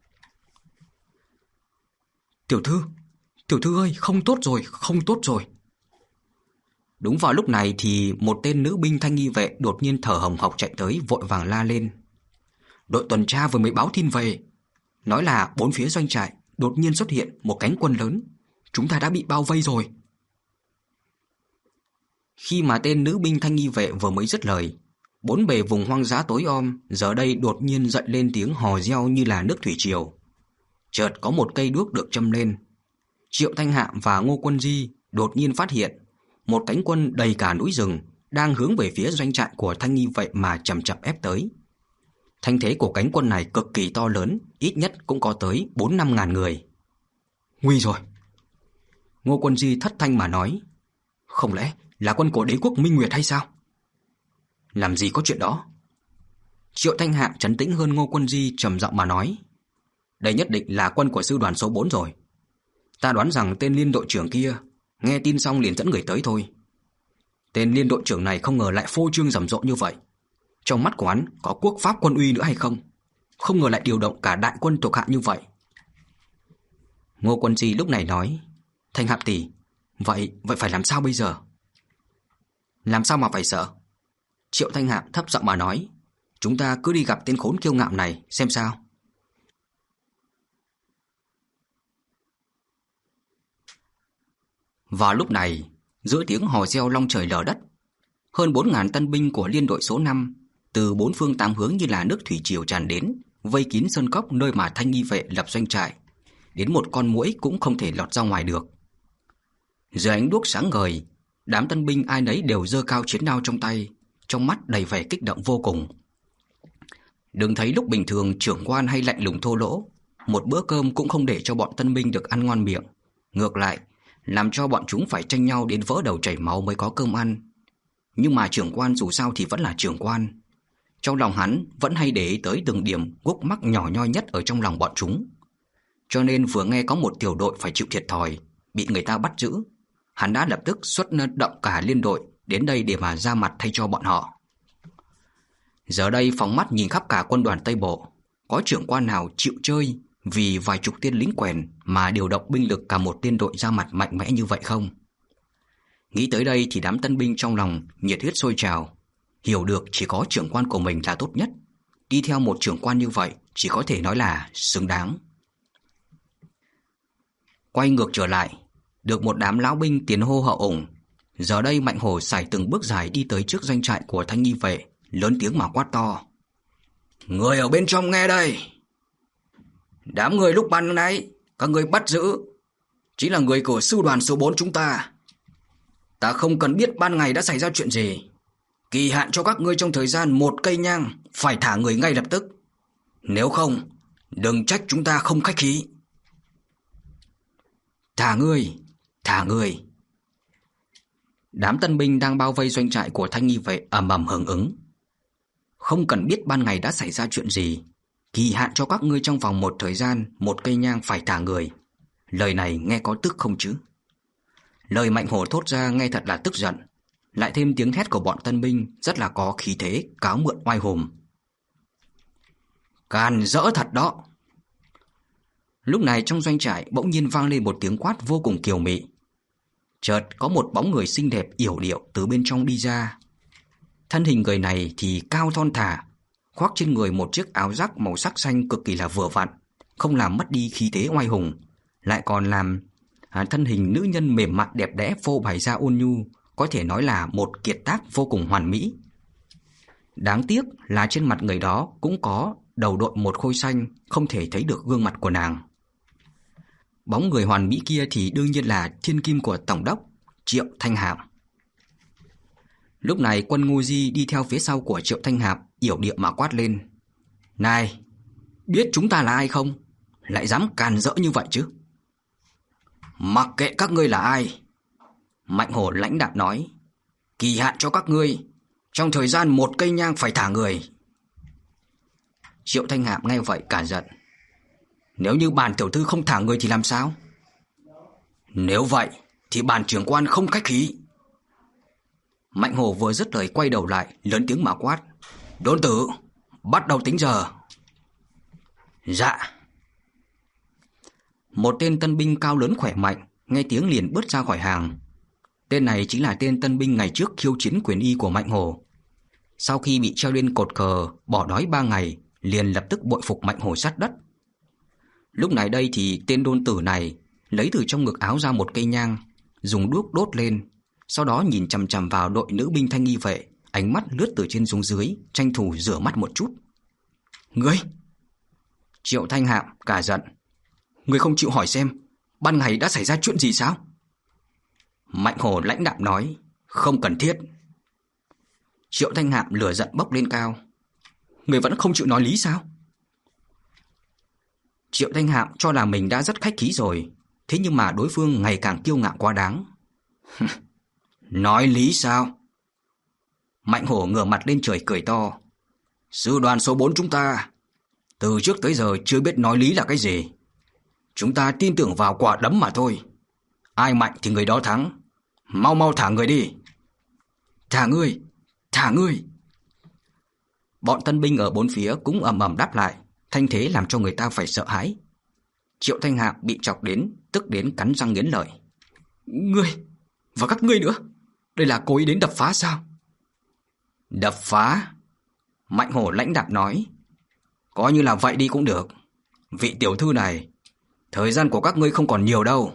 "Tiểu thư, tiểu thư ơi, không tốt rồi, không tốt rồi." Đúng vào lúc này thì một tên nữ binh thanh nghi vệ đột nhiên thở hồng hộc chạy tới, vội vàng la lên: "Đội tuần tra vừa mới báo tin về, nói là bốn phía doanh trại đột nhiên xuất hiện một cánh quân lớn, chúng ta đã bị bao vây rồi." Khi mà tên nữ binh thanh nghi vệ vừa mới dứt lời, bốn bề vùng hoang dã tối om giờ đây đột nhiên dậy lên tiếng hò reo như là nước thủy triều. Chợt có một cây đuốc được châm lên. Triệu Thanh Hạm và Ngô Quân Di đột nhiên phát hiện một cánh quân đầy cả núi rừng đang hướng về phía doanh trại của thanh nghi vệ mà chậm chậm ép tới. Thanh thế của cánh quân này cực kỳ to lớn, ít nhất cũng có tới bốn năm ngàn người. "Nguy rồi!" Ngô Quân Di thất thanh mà nói: "Không lẽ là quân của đế quốc Minh Nguyệt hay sao?" "Làm gì có chuyện đó." Triệu Thanh Hạm trấn tĩnh hơn Ngô Quân Di, trầm giọng mà nói: "Đây nhất định là quân của sư đoàn số bốn rồi. Ta đoán rằng tên liên đội trưởng kia nghe tin xong liền dẫn người tới thôi. Tên liên đội trưởng này không ngờ lại phô trương rầm rộ như vậy. Trong mắt của hắn có quốc pháp quân uy nữa hay không? Không ngờ lại điều động cả đại quân thuộc hạ như vậy." Ngô Quân Di lúc này nói: "Thanh Hạm tỷ, vậy vậy phải làm sao bây giờ?" "Làm sao mà phải sợ?" Triệu Thanh Hạm thấp giọng mà nói: "Chúng ta cứ đi gặp tên khốn kiêu ngạo này xem sao." Vào lúc này, giữa tiếng hò reo long trời lở đất, hơn bốn ngàn tân binh của liên đội số năm từ bốn phương tám hướng như là nước thủy triều tràn đến, vây kín sơn cốc nơi mà thanh nghi vệ lập doanh trại, đến một con muỗi cũng không thể lọt ra ngoài được. Dưới ánh đuốc sáng ngời, đám tân binh ai nấy đều giơ cao chiến đao trong tay, trong mắt đầy vẻ kích động vô cùng. Đừng thấy lúc bình thường trưởng quan hay lạnh lùng thô lỗ, một bữa cơm cũng không để cho bọn tân binh được ăn ngon miệng, ngược lại làm cho bọn chúng phải tranh nhau đến vỡ đầu chảy máu mới có cơm ăn. Nhưng mà trưởng quan dù sao thì vẫn là trưởng quan, trong lòng hắn vẫn hay để ý tới từng điểm gốc mắc nhỏ nhoi nhất ở trong lòng bọn chúng. Cho nên vừa nghe có một tiểu đội phải chịu thiệt thòi, bị người ta bắt giữ, hắn đã lập tức xuất động cả liên đội đến đây để mà ra mặt thay cho bọn họ. Giờ đây phóng mắt nhìn khắp cả quân đoàn Tây Bộ, có trưởng quan nào chịu chơi vì vài chục tên lính quèn mà điều động binh lực cả một tiên đội ra mặt mạnh mẽ như vậy không? Nghĩ tới đây thì đám tân binh trong lòng nhiệt huyết sôi trào, hiểu được chỉ có trưởng quan của mình là tốt nhất. Đi theo một trưởng quan như vậy chỉ có thể nói là xứng đáng. Quay ngược trở lại, được một đám lão binh tiến hô hậu ủng. Giờ đây Mạnh Hổ sải từng bước dài đi tới trước doanh trại của Thanh nghi vệ, lớn tiếng mà quát to: "Người ở bên trong nghe đây! Đám người lúc ban nãy các người bắt giữ chính là người của sư đoàn số bốn chúng ta. Ta không cần biết ban ngày đã xảy ra chuyện gì. Kỳ hạn cho các ngươi trong thời gian một cây nhang phải thả người ngay lập tức. Nếu không, đừng trách chúng ta không khách khí." "Thả người, thả người." Đám tân binh đang bao vây doanh trại của Thanh nghi vệ ầm ầm hưởng ứng. "Không cần biết ban ngày đã xảy ra chuyện gì, kỳ hạn cho các ngươi trong vòng một thời gian một cây nhang phải thả người." Lời này nghe có tức không chứ? Lời Mạnh Hổ thốt ra nghe thật là tức giận, lại thêm tiếng hét của bọn tân binh rất là có khí thế cáo mượn oai hùng. "Càn rỡ thật đó!" Lúc này trong doanh trại bỗng nhiên vang lên một tiếng quát vô cùng kiều mị. Chợt có một bóng người xinh đẹp yểu điệu từ bên trong đi ra. Thân hình người này thì cao thon thả, khoác trên người một chiếc áo rắc màu sắc xanh cực kỳ là vừa vặn, không làm mất đi khí thế oai hùng, lại còn làm à, thân hình nữ nhân mềm mại đẹp đẽ phô bày ra ôn nhu, có thể nói là một kiệt tác vô cùng hoàn mỹ. Đáng tiếc là trên mặt người đó cũng có đầu đội một khôi xanh, không thể thấy được gương mặt của nàng. Bóng người hoàn mỹ kia thì đương nhiên là thiên kim của tổng đốc Triệu Thanh Hạp. Lúc này quân Ngô Di đi theo phía sau của Triệu Thanh Hạp, yểu điệu mà quát lên: "Này, biết chúng ta là ai không? Lại dám càn rỡ như vậy chứ?" "Mặc kệ các ngươi là ai," Mạnh Hổ lãnh đạm nói, "kỳ hạn cho các ngươi trong thời gian một cây nhang phải thả người." Triệu Thanh Hạp nghe vậy cả giận: "Nếu như bản tiểu thư không thả người thì làm sao?" "Nếu vậy thì bản trưởng quan không khách khí." Mạnh Hổ vừa dứt lời quay đầu lại, lớn tiếng mà quát: "Đôn tử, bắt đầu tính giờ." "Dạ." Một tên tân binh cao lớn khỏe mạnh nghe tiếng liền bước ra khỏi hàng. Tên này chính là tên tân binh ngày trước khiêu chiến quyền y của Mạnh Hổ. Sau khi bị treo lên cột cờ bỏ đói ba ngày, liền lập tức bội phục Mạnh Hổ sát đất. Lúc này đây thì tên đôn tử này lấy từ trong ngực áo ra một cây nhang, dùng đuốc đốt lên, sau đó nhìn chằm chằm vào đội nữ binh Thanh nghi vệ, ánh mắt lướt từ trên xuống dưới, tranh thủ rửa mắt một chút. "Ngươi!" Triệu Thanh Hạp cả giận: "Ngươi không chịu hỏi xem ban ngày đã xảy ra chuyện gì sao?" Mạnh Hổ lãnh đạm nói: "Không cần thiết." Triệu Thanh Hạp lửa giận bốc lên cao: "Ngươi vẫn không chịu nói lý sao?" Triệu Thanh Hạp cho là mình đã rất khách khí rồi, thế nhưng mà đối phương ngày càng kiêu ngạo quá đáng. "Nói lý sao?" Mạnh Hổ ngửa mặt lên trời cười to: "Sư đoàn số bốn chúng ta từ trước tới giờ chưa biết nói lý là cái gì. Chúng ta tin tưởng vào quả đấm mà thôi. Ai mạnh thì người đó thắng. Mau mau thả người đi." "Thả ngươi, thả ngươi." Bọn tân binh ở bốn phía cũng ầm ầm đáp lại, thanh thế làm cho người ta phải sợ hãi. Triệu Thanh Hạp bị chọc đến, tức đến cắn răng nghiến lợi: "Ngươi, và các ngươi nữa, đây là cố ý đến đập phá sao?" "Đập phá?" Mạnh Hổ lãnh đạm nói: "Coi như là vậy đi cũng được. Vị tiểu thư này, thời gian của các ngươi không còn nhiều đâu."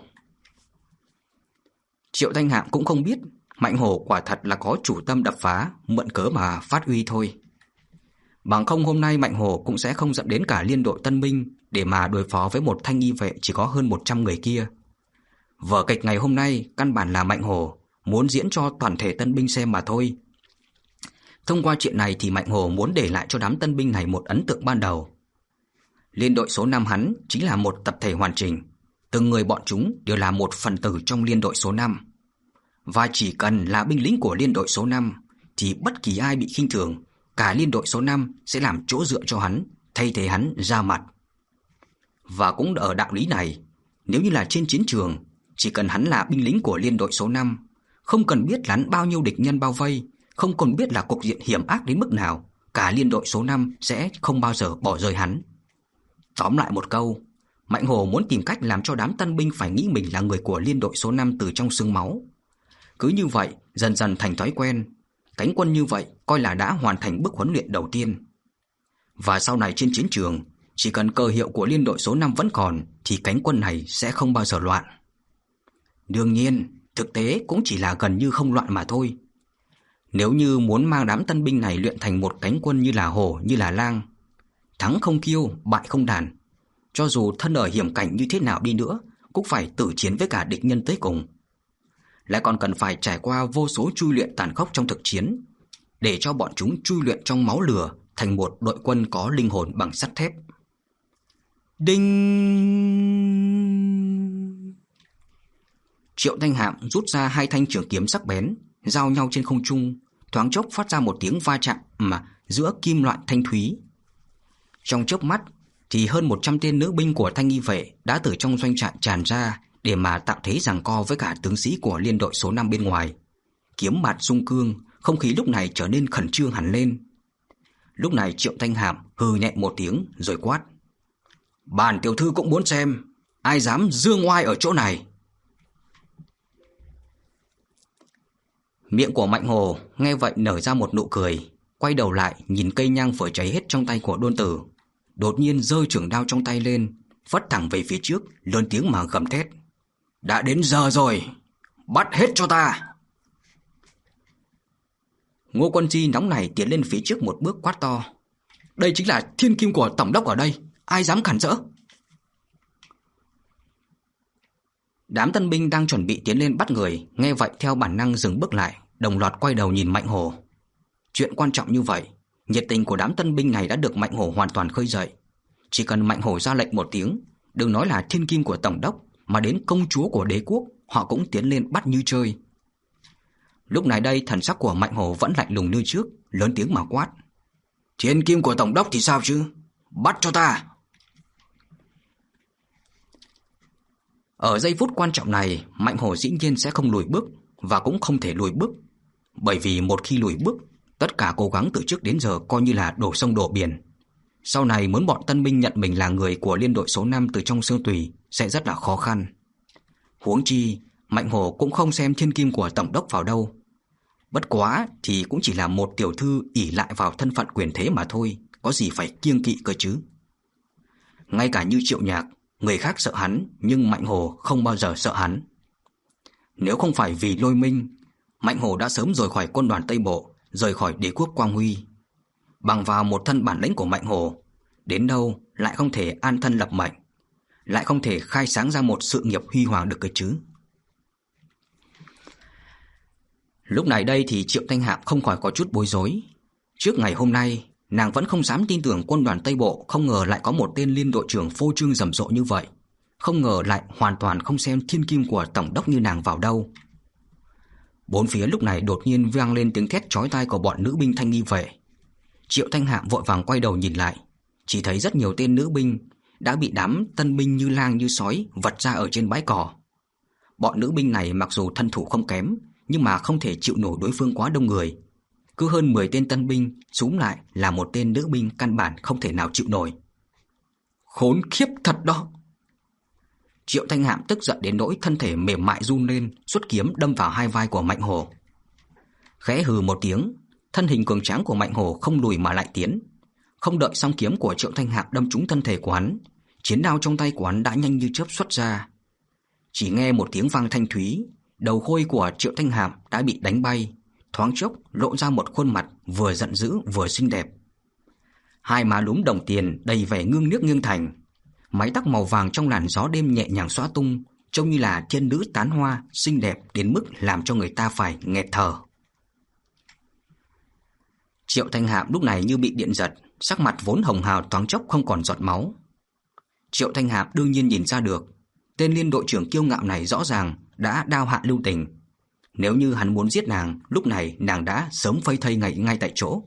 Triệu Thanh Hạp cũng không biết Mạnh Hổ quả thật là có chủ tâm đập phá, mượn cớ mà phát uy thôi. Bằng không hôm nay Mạnh Hổ cũng sẽ không dẫn đến cả liên đội tân binh để mà đối phó với một Thanh nghi vệ chỉ có hơn một trăm người kia. Vở kịch ngày hôm nay căn bản là Mạnh Hổ muốn diễn cho toàn thể tân binh xem mà thôi. Thông qua chuyện này thì Mạnh Hổ muốn để lại cho đám tân binh này một ấn tượng ban đầu. Liên đội số năm hắn chính là một tập thể hoàn chỉnh, từng người bọn chúng đều là một phần tử trong liên đội số năm. Và chỉ cần là binh lính của liên đội số năm thì bất kỳ ai bị khinh thường, cả liên đội số năm sẽ làm chỗ dựa cho hắn, thay thế hắn ra mặt. Và cũng ở đạo lý này, nếu như là trên chiến trường, chỉ cần hắn là binh lính của liên đội số năm, không cần biết là hắn bao nhiêu địch nhân bao vây, không cần biết là cục diện hiểm ác đến mức nào, cả liên đội số năm sẽ không bao giờ bỏ rơi hắn. Tóm lại một câu, Mạnh Hổ muốn tìm cách làm cho đám tân binh phải nghĩ mình là người của liên đội số năm từ trong xương máu. Cứ như vậy, dần dần thành thói quen, cánh quân như vậy coi là đã hoàn thành bước huấn luyện đầu tiên. Và sau này trên chiến trường, chỉ cần cờ hiệu của liên đội số năm vẫn còn thì cánh quân này sẽ không bao giờ loạn. Đương nhiên, thực tế cũng chỉ là gần như không loạn mà thôi. Nếu như muốn mang đám tân binh này luyện thành một cánh quân như là hổ, như là lang, thắng không kiêu, bại không đàn, cho dù thân ở hiểm cảnh như thế nào đi nữa cũng phải tử chiến với cả địch nhân tới cùng. Lại còn cần phải trải qua vô số chui luyện tàn khốc trong thực chiến, để cho bọn chúng chui luyện trong máu lửa thành một đội quân có linh hồn bằng sắt thép. Đinh! Triệu Thanh Hạm rút ra hai thanh trường kiếm sắc bén, giao nhau trên không trung, thoáng chốc phát ra một tiếng va chạm mà giữa kim loại thanh thúy. Trong chớp mắt thì hơn một trăm tên nữ binh của Thanh Nghi vệ đã từ trong doanh trại tràn ra để mà tạo thế giằng co với cả tướng sĩ của liên đội số năm bên ngoài. Kiếm bạt xung cương, không khí lúc này trở nên khẩn trương hẳn lên. Lúc này Triệu Thanh Hạm hừ nhẹ một tiếng rồi quát: "Bản tiểu thư cũng muốn xem ai dám dương oai ở chỗ này." Miệng của Mạnh Hồ nghe vậy nở ra một nụ cười, quay đầu lại nhìn cây nhang vừa cháy hết trong tay của Đôn Tử, đột nhiên giơ trường đao trong tay lên, phất thẳng về phía trước, lớn tiếng mà gầm thét: "Đã đến giờ rồi, bắt hết cho ta!" Ngô Quân Chi nóng nảy tiến lên phía trước một bước quát to: "Đây chính là thiên kim của tổng đốc ở đây, ai dám cản rỡ?" Đám tân binh đang chuẩn bị tiến lên bắt người, nghe vậy theo bản năng dừng bước lại, đồng loạt quay đầu nhìn Mạnh Hổ. Chuyện quan trọng như vậy, nhiệt tình của đám tân binh này đã được Mạnh Hổ hoàn toàn khơi dậy. Chỉ cần Mạnh Hổ ra lệnh một tiếng, đừng nói là thiên kim của tổng đốc, mà đến công chúa của đế quốc họ cũng tiến lên bắt như chơi. Lúc này đây thần sắc của Mạnh Hổ vẫn lạnh lùng như trước, lớn tiếng mà quát: "Thiên kim của tổng đốc thì sao chứ? Bắt cho ta!" Ở giây phút quan trọng này, Mạnh Hổ dĩ nhiên sẽ không lùi bước, và cũng không thể lùi bước, bởi vì một khi lùi bước, tất cả cố gắng từ trước đến giờ coi như là đổ sông đổ biển. Sau này muốn bọn tân binh nhận mình là người của liên đội số năm từ trong xương tùy sẽ rất là khó khăn. Huống chi, Mạnh Hổ cũng không xem thiên kim của tổng đốc vào đâu. Bất quá thì cũng chỉ là một tiểu thư ỷ lại vào thân phận quyền thế mà thôi, có gì phải kiêng kỵ cơ chứ. Ngay cả như Triệu Nhạc, người khác sợ hắn, nhưng Mạnh Hổ không bao giờ sợ hắn. Nếu không phải vì Lôi Minh, Mạnh Hổ đã sớm rời khỏi quân đoàn Tây Bộ, rời khỏi đế quốc Quang Huy. Bằng vào một thân bản lĩnh của Mạnh Hổ, đến đâu lại không thể an thân lập mệnh, lại không thể khai sáng ra một sự nghiệp huy hoàng được cơ chứ. Lúc này đây thì Triệu Thanh Hạm không khỏi có chút bối rối. Trước ngày hôm nay, nàng vẫn không dám tin tưởng quân đoàn Tây Bộ không ngờ lại có một tên liên đội trưởng phô trương rầm rộ như vậy, không ngờ lại hoàn toàn không xem thiên kim của tổng đốc như nàng vào đâu. Bốn phía lúc này đột nhiên vang lên tiếng thét chói tai của bọn nữ binh Thanh Nghi vệ. Triệu Thanh Hạm vội vàng quay đầu nhìn lại, chỉ thấy rất nhiều tên nữ binh đã bị đám tân binh như lang như sói vật ra ở trên bãi cỏ. Bọn nữ binh này mặc dù thân thủ không kém, nhưng mà không thể chịu nổi đối phương quá đông người. Cứ hơn mười tên tân binh xúm lại là một tên nữ binh căn bản không thể nào chịu nổi. Khốn khiếp thật đó! Triệu Thanh Hạm tức giận đến nỗi thân thể mềm mại run lên, xuất kiếm đâm vào hai vai của Mạnh Hổ. Khẽ hừ một tiếng, thân hình cường tráng của Mạnh Hổ không lùi mà lại tiến. Không đợi song kiếm của Triệu Thanh Hạm đâm trúng thân thể của hắn, chiến đao trong tay của hắn đã nhanh như chớp xuất ra. Chỉ nghe một tiếng vang thanh thúy, đầu khôi của Triệu Thanh Hạm đã bị đánh bay, thoáng chốc lộ ra một khuôn mặt vừa giận dữ vừa xinh đẹp. Hai má lúm đồng tiền đầy vẻ ngương nước nghiêng thành, mái tóc màu vàng trong làn gió đêm nhẹ nhàng xõa tung, trông như là thiên nữ tán hoa, xinh đẹp đến mức làm cho người ta phải nghẹt thở. Triệu Thanh Hạm lúc này như bị điện giật, sắc mặt vốn hồng hào thoáng chốc không còn giọt máu. Triệu Thanh Hạm đương nhiên nhìn ra được, tên liên đội trưởng kiêu ngạo này rõ ràng đã đao hạ lưu tình. Nếu như hắn muốn giết nàng, lúc này nàng đã sớm phây thây ngay ngay tại chỗ.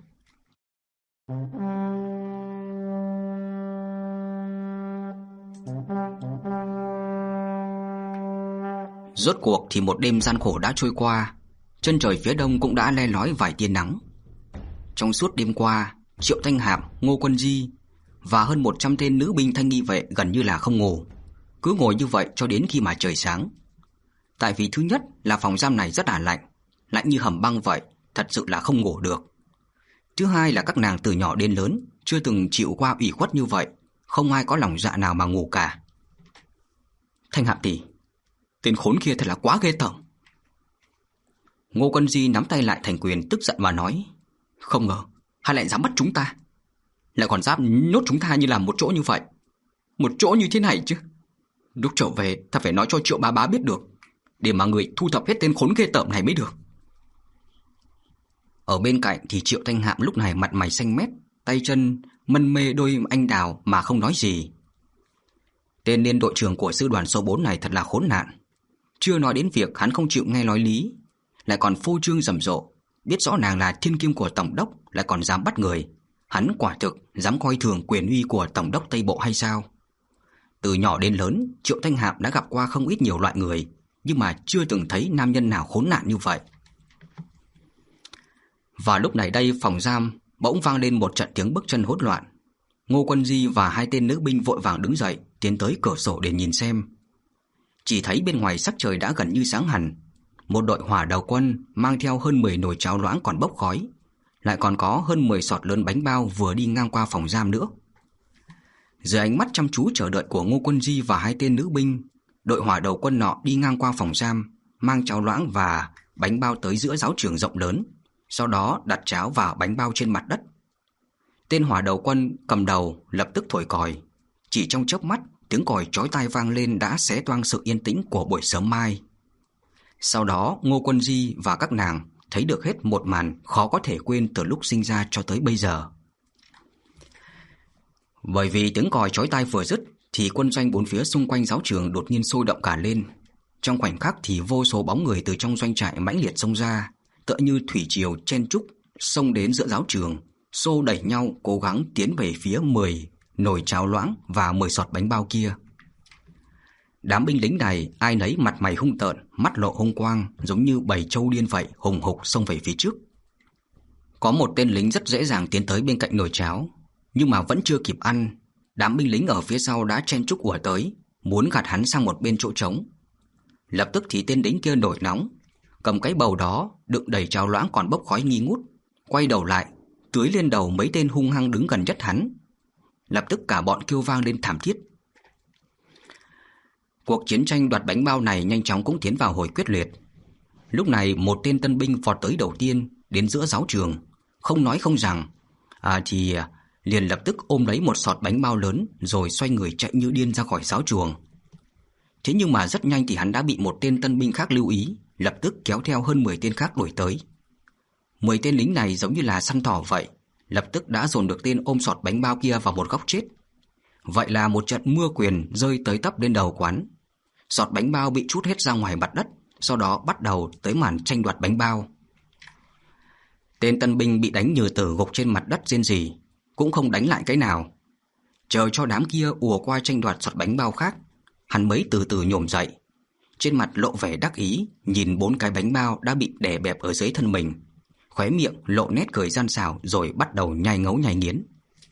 Rốt cuộc thì một đêm gian khổ đã trôi qua, chân trời phía đông cũng đã le lói vài tia nắng. Trong suốt đêm qua, Triệu Thanh Hạm, Ngô Quân Di và hơn một trăm tên nữ binh thanh nghi vệ gần như là không ngủ, cứ ngồi như vậy cho đến khi mà trời sáng. Tại vì thứ nhất là phòng giam này rất là lạnh, lạnh như hầm băng vậy, thật sự là không ngủ được. Thứ hai là các nàng từ nhỏ đến lớn chưa từng chịu qua ủy khuất như vậy, không ai có lòng dạ nào mà ngủ cả. Thanh Hạm tỷ, tên khốn kia thật là quá ghê tởm. Ngô Quân Di nắm tay lại thành quyền, tức giận mà nói: Không ngờ hắn lại dám bắt chúng ta, lại còn dám nhốt chúng ta như là một chỗ như vậy. Một chỗ như thế này chứ. Lúc trở về ta phải nói cho Triệu bá bá biết được, để mà người thu thập hết tên khốn ghê tởm này mới được. Ở bên cạnh thì Triệu Thanh Hạm lúc này mặt mày xanh mét, tay chân mân mê đôi anh đào mà không nói gì. Tên liên đội trưởng của sư đoàn số bốn này thật là khốn nạn. Chưa nói đến việc hắn không chịu nghe nói lý, lại còn phô trương rầm rộ, biết rõ nàng là thiên kim của tổng đốc lại còn dám bắt người. Hắn quả thực dám coi thường quyền uy của tổng đốc Tây Bộ hay sao? Từ nhỏ đến lớn, Triệu Thanh Hạm đã gặp qua không ít nhiều loại người, nhưng mà chưa từng thấy nam nhân nào khốn nạn như vậy. Và lúc này đây, phòng giam bỗng vang lên một trận tiếng bước chân hỗn loạn. Ngô Quân Di và hai tên nữ binh vội vàng đứng dậy, tiến tới cửa sổ để nhìn xem. Chỉ thấy bên ngoài sắc trời đã gần như sáng hẳn. Một đội hỏa đầu quân mang theo hơn mười nồi cháo loãng còn bốc khói, lại còn có hơn mười sọt lớn bánh bao vừa đi ngang qua phòng giam nữa. Dưới ánh mắt chăm chú chờ đợi của Ngô Quân Di và hai tên nữ binh, đội hỏa đầu quân nọ đi ngang qua phòng giam, mang cháo loãng và bánh bao tới giữa giáo trường rộng lớn, sau đó đặt cháo và bánh bao trên mặt đất. Tên hỏa đầu quân cầm đầu lập tức thổi còi. Chỉ trong chớp mắt, tiếng còi chói tai vang lên đã xé toang sự yên tĩnh của buổi sớm mai. Sau đó, Ngô Quân Di và các nàng thấy được hết một màn khó có thể quên từ lúc sinh ra cho tới bây giờ. Bởi vì tiếng còi chói tai vừa dứt thì quân doanh bốn phía xung quanh giáo trường đột nhiên sôi động cả lên. Trong khoảnh khắc thì vô số bóng người từ trong doanh trại mãnh liệt xông ra, tựa như thủy triều chen trúc xông đến giữa giáo trường, xô đẩy nhau cố gắng tiến về phía mười nồi cháo loãng và mười sọt bánh bao kia. Đám binh lính này ai nấy mặt mày hung tợn, mắt lộ hung quang, giống như bầy trâu điên vậy, hùng hục xông về phía trước. Có một tên lính rất dễ dàng tiến tới bên cạnh nồi cháo, nhưng mà vẫn chưa kịp ăn, đám binh lính ở phía sau đã chen chúc ùa tới, muốn gạt hắn sang một bên chỗ trống. Lập tức thì tên lính kia nổi nóng, cầm cái bầu đó đựng đầy cháo loãng còn bốc khói nghi ngút, quay đầu lại tưới lên đầu mấy tên hung hăng đứng gần nhất hắn. Lập tức cả bọn kêu vang lên thảm thiết. Cuộc chiến tranh đoạt bánh bao này nhanh chóng cũng tiến vào hồi quyết liệt. Lúc này một tên tân binh vọt tới đầu tiên, đến giữa giáo trường, không nói không rằng, à thì liền lập tức ôm lấy một sọt bánh bao lớn rồi xoay người chạy như điên ra khỏi giáo trường. Thế nhưng mà rất nhanh thì hắn đã bị một tên tân binh khác lưu ý, lập tức kéo theo hơn mười tên khác đuổi tới. Mười tên lính này giống như là săn thỏ vậy, lập tức đã dồn được tên ôm sọt bánh bao kia vào một góc chết. Vậy là một trận mưa quyền rơi tới tấp lên đầu quán. Sọt bánh bao bị trút hết ra ngoài mặt đất, sau đó bắt đầu tới màn tranh đoạt bánh bao. Tên tân binh bị đánh như tử gục trên mặt đất rên rỉ, cũng không đánh lại cái nào. Chờ cho đám kia ùa qua tranh đoạt sọt bánh bao khác, hắn mới từ từ nhổm dậy, trên mặt lộ vẻ đắc ý, nhìn bốn cái bánh bao đã bị đè bẹp ở dưới thân mình, khóe miệng lộ nét cười gian xảo rồi bắt đầu nhai ngấu nhai nghiến.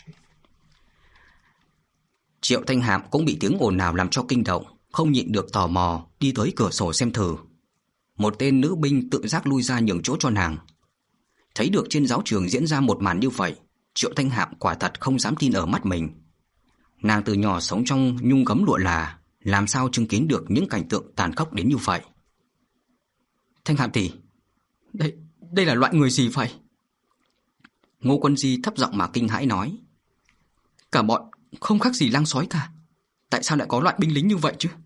Triệu Thanh Hạm cũng bị tiếng ồn ào làm cho kinh động, không nhịn được tò mò đi tới cửa sổ xem thử. Một tên nữ binh tự giác lui ra nhường chỗ cho nàng. Thấy được trên giáo trường diễn ra một màn như vậy, Triệu Thanh Hạm quả thật không dám tin ở mắt mình. Nàng từ nhỏ sống trong nhung gấm lụa là, làm sao chứng kiến được những cảnh tượng tàn khốc đến như vậy. Thanh Hạm tỷ, đây, đây là loại người gì vậy? Ngô Quân Di thấp giọng mà kinh hãi nói. Cả bọn không khác gì lang sói cả, tại sao lại có loại binh lính như vậy chứ?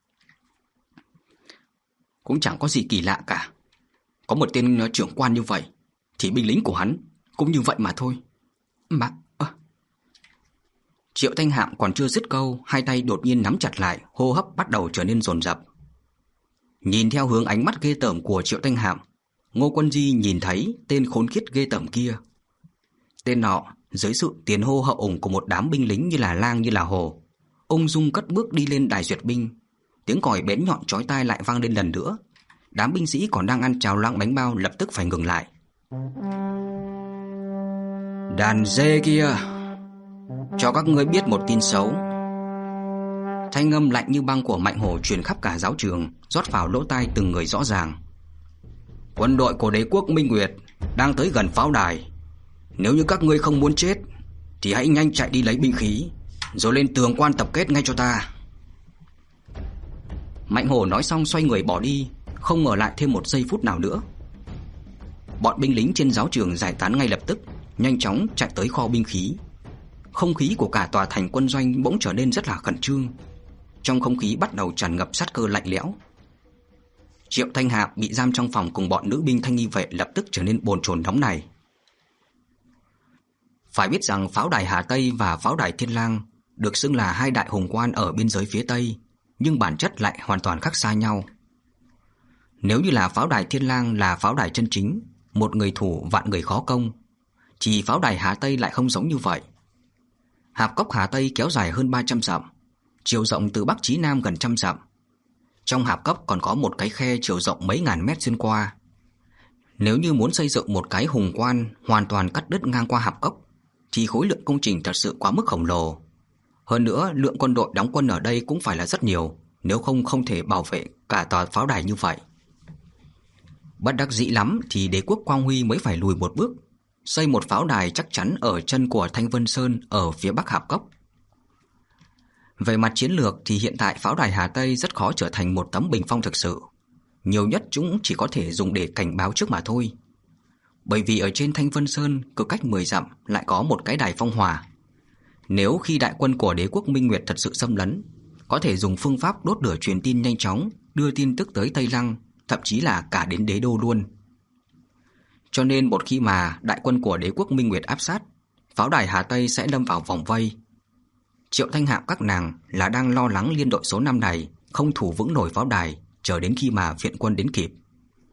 Cũng chẳng có gì kỳ lạ cả. Có một tên trưởng quan như vậy thì binh lính của hắn cũng như vậy mà thôi. Mà à. Triệu Thanh Hạm còn chưa dứt câu, hai tay đột nhiên nắm chặt lại, hô hấp bắt đầu trở nên dồn dập. Nhìn theo hướng ánh mắt ghê tởm của Triệu Thanh Hạm, Ngô Quân Di nhìn thấy tên khốn khiết ghê tởm kia. Tên nọ dưới sự tiền hô hậu ủng của một đám binh lính như là lang như là hổ, ung dung cất bước đi lên đài duyệt binh. Tiếng còi bén nhọn chói tai lại vang lên lần nữa. Đám binh sĩ còn đang ăn cháo loãng bánh bao lập tức phải ngừng lại. Đàn dê kia, Cho các ngươi biết một tin xấu. Thanh âm lạnh như băng của Mạnh Hổ truyền khắp cả giáo trường, rót vào lỗ tai từng người rõ ràng. Quân đội của đế quốc Minh Nguyệt đang tới gần pháo đài. Nếu như các ngươi không muốn chết thì hãy nhanh chạy đi lấy binh khí, rồi lên tường quan tập kết ngay cho ta. Mạnh Hổ nói xong xoay người bỏ đi, không ở lại thêm một giây phút nào nữa. Bọn binh lính trên giáo trường giải tán ngay lập tức, nhanh chóng chạy tới kho binh khí. Không khí của cả tòa thành quân doanh bỗng trở nên rất là khẩn trương. Trong không khí bắt đầu tràn ngập sát cơ lạnh lẽo. Triệu Thanh Hạm bị giam trong phòng cùng bọn nữ binh thanh nghi vệ lập tức trở nên bồn chồn nóng này. Phải biết rằng pháo đài Hà Tây và pháo đài Thiên Lang được xưng là hai đại hùng quan ở biên giới phía Tây, nhưng bản chất lại hoàn toàn khác xa nhau. Nếu như là pháo đài Thiên Lang là pháo đài chân chính, một người thủ vạn người khó công, thì pháo đài Hà Tây lại không giống như vậy. Hạp cốc Hà Tây kéo dài hơn ba trăm dặm, chiều rộng từ bắc chí nam gần trăm dặm. Trong hạp cốc còn có một cái khe chiều rộng mấy ngàn mét xuyên qua. Nếu như muốn xây dựng một cái hùng quan hoàn toàn cắt đứt ngang qua hạp cốc, thì khối lượng công trình thật sự quá mức khổng lồ. Hơn nữa, lượng quân đội đóng quân ở đây cũng phải là rất nhiều, nếu không không thể bảo vệ cả tòa pháo đài như vậy. Bất đắc dĩ lắm thì đế quốc Quang Huy mới phải lùi một bước, xây một pháo đài chắc chắn ở chân của Thanh Vân Sơn ở phía bắc hạp cốc. Về mặt chiến lược thì hiện tại pháo đài Hà Tây rất khó trở thành một tấm bình phong thực sự. Nhiều nhất chúng chỉ có thể dùng để cảnh báo trước mà thôi. Bởi vì ở trên Thanh Vân Sơn cứ cách mười dặm lại có một cái đài phong hỏa. Nếu khi đại quân của đế quốc Minh Nguyệt thật sự xâm lấn, có thể dùng phương pháp đốt lửa truyền tin nhanh chóng, đưa tin tức tới Tây Lăng, thậm chí là cả đến đế đô luôn. Cho nên một khi mà đại quân của đế quốc Minh Nguyệt áp sát, pháo đài Hà Tây sẽ lâm vào vòng vây. Triệu Thanh Hạm các nàng là đang lo lắng liên đội số năm này không thủ vững nổi pháo đài, chờ đến khi mà viện quân đến kịp.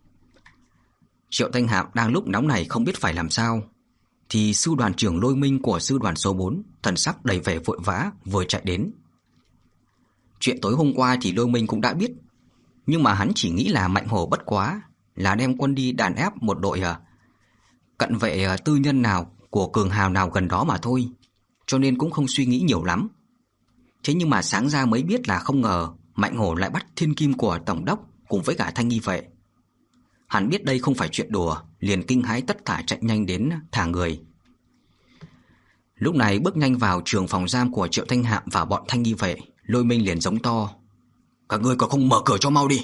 Triệu Thanh Hạm đang lúc nóng này không biết phải làm sao, thì sư đoàn trưởng Lôi Minh của sư đoàn số bốn thần sắc đầy vẻ vội vã vừa chạy đến. Chuyện tối hôm qua thì Lôi Minh cũng đã biết, nhưng mà hắn chỉ nghĩ là Mạnh Hổ bất quá là đem quân đi đàn ép một đội à, cận vệ à, tư nhân nào của cường hào nào gần đó mà thôi, cho nên cũng không suy nghĩ nhiều lắm. Thế nhưng mà sáng ra mới biết là không ngờ Mạnh Hổ lại bắt thiên kim của tổng đốc cùng với cả thanh nghi vệ. Hắn biết đây không phải chuyện đùa, liền kinh hãi tất cả chạy nhanh đến thả người. Lúc này bước nhanh vào trường phòng giam của Triệu Thanh Hạm và bọn thanh nghi vệ, Lôi Minh liền giống to: "Các ngươi có không mở cửa cho mau đi!"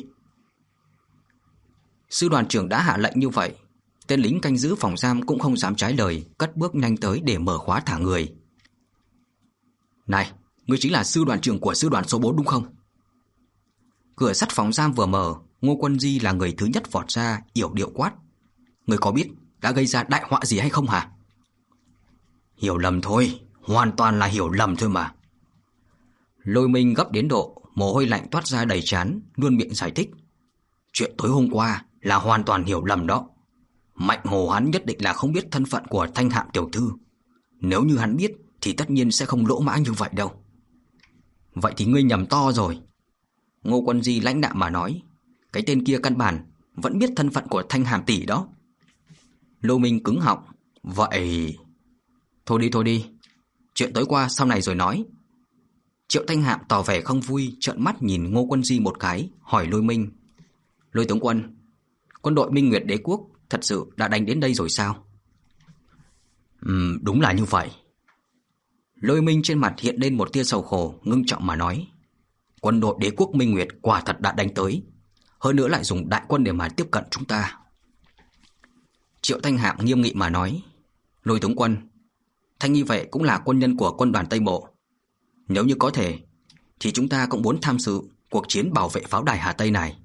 Sư đoàn trưởng đã hạ lệnh như vậy, tên lính canh giữ phòng giam cũng không dám trái lời, cất bước nhanh tới để mở khóa thả người. "Này, ngươi chính là sư đoàn trưởng của sư đoàn số bốn đúng không?" Cửa sắt phòng giam vừa mở, Ngô Quân Di là người thứ nhất vọt ra, yểu điệu quát: "Ngươi có biết đã gây ra đại họa gì hay không hả?" "Hiểu lầm thôi, hoàn toàn là hiểu lầm thôi mà." Lôi Minh gấp đến độ mồ hôi lạnh toát ra đầy trán, luôn miệng giải thích: "Chuyện tối hôm qua là hoàn toàn hiểu lầm đó. Mạnh Hồ hắn nhất định là không biết thân phận của Thanh Hạm tiểu thư. Nếu như hắn biết thì tất nhiên sẽ không lỗ mã như vậy đâu." "Vậy thì ngươi nhầm to rồi." Ngô Quân Di lãnh đạm mà nói: "Cái tên kia căn bản vẫn biết thân phận của Thanh Hàm tỷ đó." Lô Minh cứng họng: "Vậy thôi đi thôi đi, chuyện tối qua sau này rồi nói." Triệu Thanh Hạm tỏ vẻ không vui, trợn mắt nhìn Ngô Quân Di một cái, hỏi Lôi Minh: "Lôi tướng quân, quân đội Minh Nguyệt đế quốc thật sự đã đánh đến đây rồi sao?" "Ừm, đúng là như vậy." Lôi Minh trên mặt hiện lên một tia sầu khổ, ngưng trọng mà nói: "Quân đội đế quốc Minh Nguyệt quả thật đã đánh tới, hơn nữa lại dùng đại quân để mà tiếp cận chúng ta." Triệu Thanh Hạm nghiêm nghị mà nói: "Lôi tướng quân, thanh nghi vệ cũng là quân nhân của quân đoàn Tây Bộ. Nếu như có thể thì chúng ta cũng muốn tham dự cuộc chiến bảo vệ pháo đài Hà Tây này."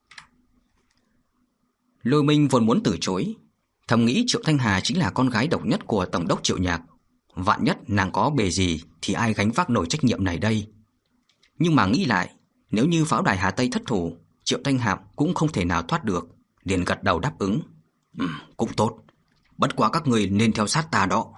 Lôi Minh vốn muốn từ chối, thầm nghĩ Triệu Thanh Hà chính là con gái độc nhất của tổng đốc Triệu Nhạc, vạn nhất nàng có bề gì thì ai gánh vác nổi trách nhiệm này đây. Nhưng mà nghĩ lại, nếu như pháo đài Hà Tây thất thủ, Triệu Thanh Hạm cũng không thể nào thoát được, liền gật đầu đáp ứng: "Ừ, cũng tốt, bất quá các người nên theo sát ta đó."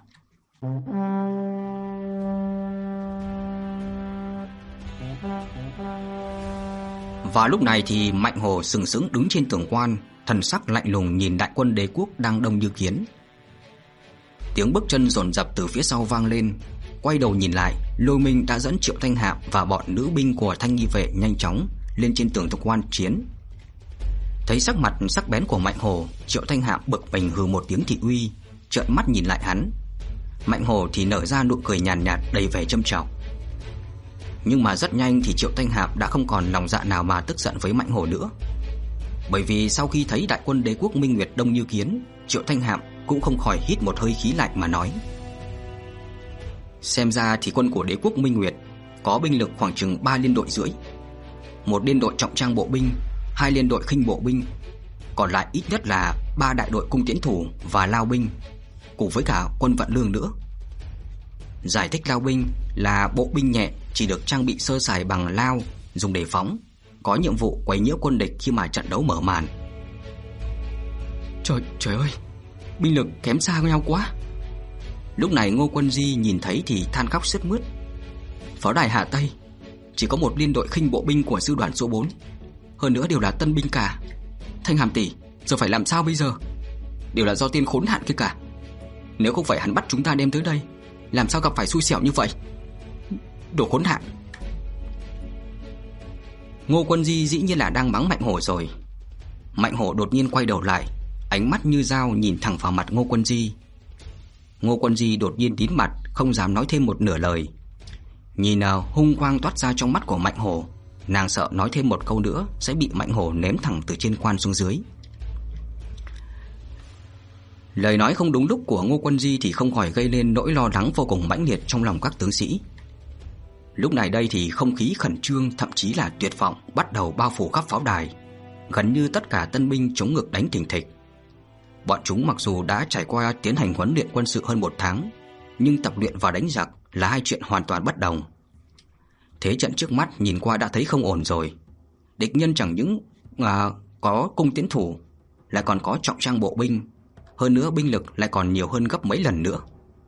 Và lúc này thì Mạnh Hồ sừng sững đứng trên tường quan, thần sắc lạnh lùng nhìn đại quân đế quốc đang đông như kiến. Tiếng bước chân dồn dập từ phía sau vang lên, quay đầu nhìn lại, Lôi Minh đã dẫn Triệu Thanh Hạm và bọn nữ binh của Thanh Nghi vệ nhanh chóng lên trên tường thực quan chiến. Thấy sắc mặt sắc bén của Mạnh Hổ, Triệu Thanh Hạm bực mình hừ một tiếng thị uy, trợn mắt nhìn lại hắn. Mạnh Hổ thì nở ra nụ cười nhàn nhạt, nhạt đầy vẻ châm chọc. Nhưng mà rất nhanh thì Triệu Thanh Hạm đã không còn lòng dạ nào mà tức giận với Mạnh Hổ nữa. Bởi vì sau khi thấy đại quân Đế quốc Minh Nguyệt đông như kiến, Triệu Thanh Hạm cũng không khỏi hít một hơi khí lạnh mà nói: xem ra thì quân của Đế quốc Minh Nguyệt có binh lực khoảng chừng ba liên đội rưỡi, một liên đội trọng trang bộ binh, hai liên đội khinh bộ binh, còn lại ít nhất là ba đại đội cung tiễn thủ và lao binh, cùng với cả quân vận lương nữa. Giải thích lao binh là bộ binh nhẹ chỉ được trang bị sơ sài bằng lao, dùng để phóng, có nhiệm vụ quấy nhiễu quân địch khi mà trận đấu mở màn. Trời trời ơi, binh lực kém xa nhau quá. Lúc này Ngô Quân Di nhìn thấy thì than khóc sướt mướt. Pháo đài Hà Tây chỉ có một liên đội khinh bộ binh của sư đoàn số bốn, hơn nữa đều là tân binh cả. Thanh Hàm tỷ, giờ phải làm sao bây giờ? Đều là do tên khốn nạn kia cả. Nếu không phải hắn bắt chúng ta đem tới đây, làm sao gặp phải xui xẻo như vậy? Đồ khốn nạn. Ngô Quân Di dĩ nhiên là đang mắng Mạnh Hổ rồi. Mạnh Hổ đột nhiên quay đầu lại, ánh mắt như dao nhìn thẳng vào mặt Ngô Quân Di. Ngô Quân Di đột nhiên tín mặt, không dám nói thêm một nửa lời. Nhìn nào, hung quang toát ra trong mắt của Mạnh Hổ, nàng sợ nói thêm một câu nữa sẽ bị Mạnh Hổ ném thẳng từ trên quan xuống dưới. Lời nói không đúng lúc của Ngô Quân Di thì không khỏi gây lên nỗi lo lắng vô cùng mãnh liệt trong lòng các tướng sĩ. Lúc này đây thì không khí khẩn trương, thậm chí là tuyệt vọng bắt đầu bao phủ khắp pháo đài. Gần như tất cả tân binh chống ngực đánh thình thịch. Bọn chúng mặc dù đã trải qua tiến hành huấn luyện quân sự hơn một tháng, nhưng tập luyện và đánh giặc là hai chuyện hoàn toàn bất đồng. Thế trận trước mắt nhìn qua đã thấy không ổn rồi. Địch nhân chẳng những à, có cung tiễn thủ, lại còn có trọng trang bộ binh, hơn nữa binh lực lại còn nhiều hơn gấp mấy lần nữa.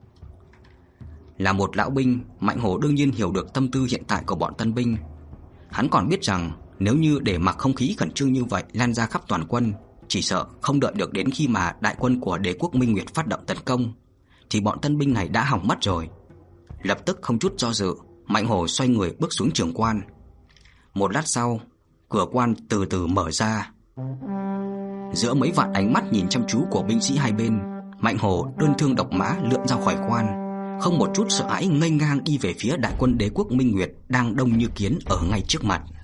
Là một lão binh, Mạnh Hổ đương nhiên hiểu được tâm tư hiện tại của bọn tân binh. Hắn còn biết rằng nếu như để mặc không khí khẩn trương như vậy lan ra khắp toàn quân, chỉ sợ không đợi được đến khi mà đại quân của Đế quốc Minh Nguyệt phát động tấn công, thì bọn tân binh này đã hỏng mất rồi. Lập tức không chút do dự, Mạnh Hổ xoay người bước xuống trường quan. Một lát sau, cửa quan từ từ mở ra. Giữa mấy vạn ánh mắt nhìn chăm chú của binh sĩ hai bên, Mạnh Hổ đơn thương độc mã lượn ra khỏi quan, không một chút sợ hãi ngây ngang đi về phía đại quân Đế quốc Minh Nguyệt đang đông như kiến ở ngay trước mặt.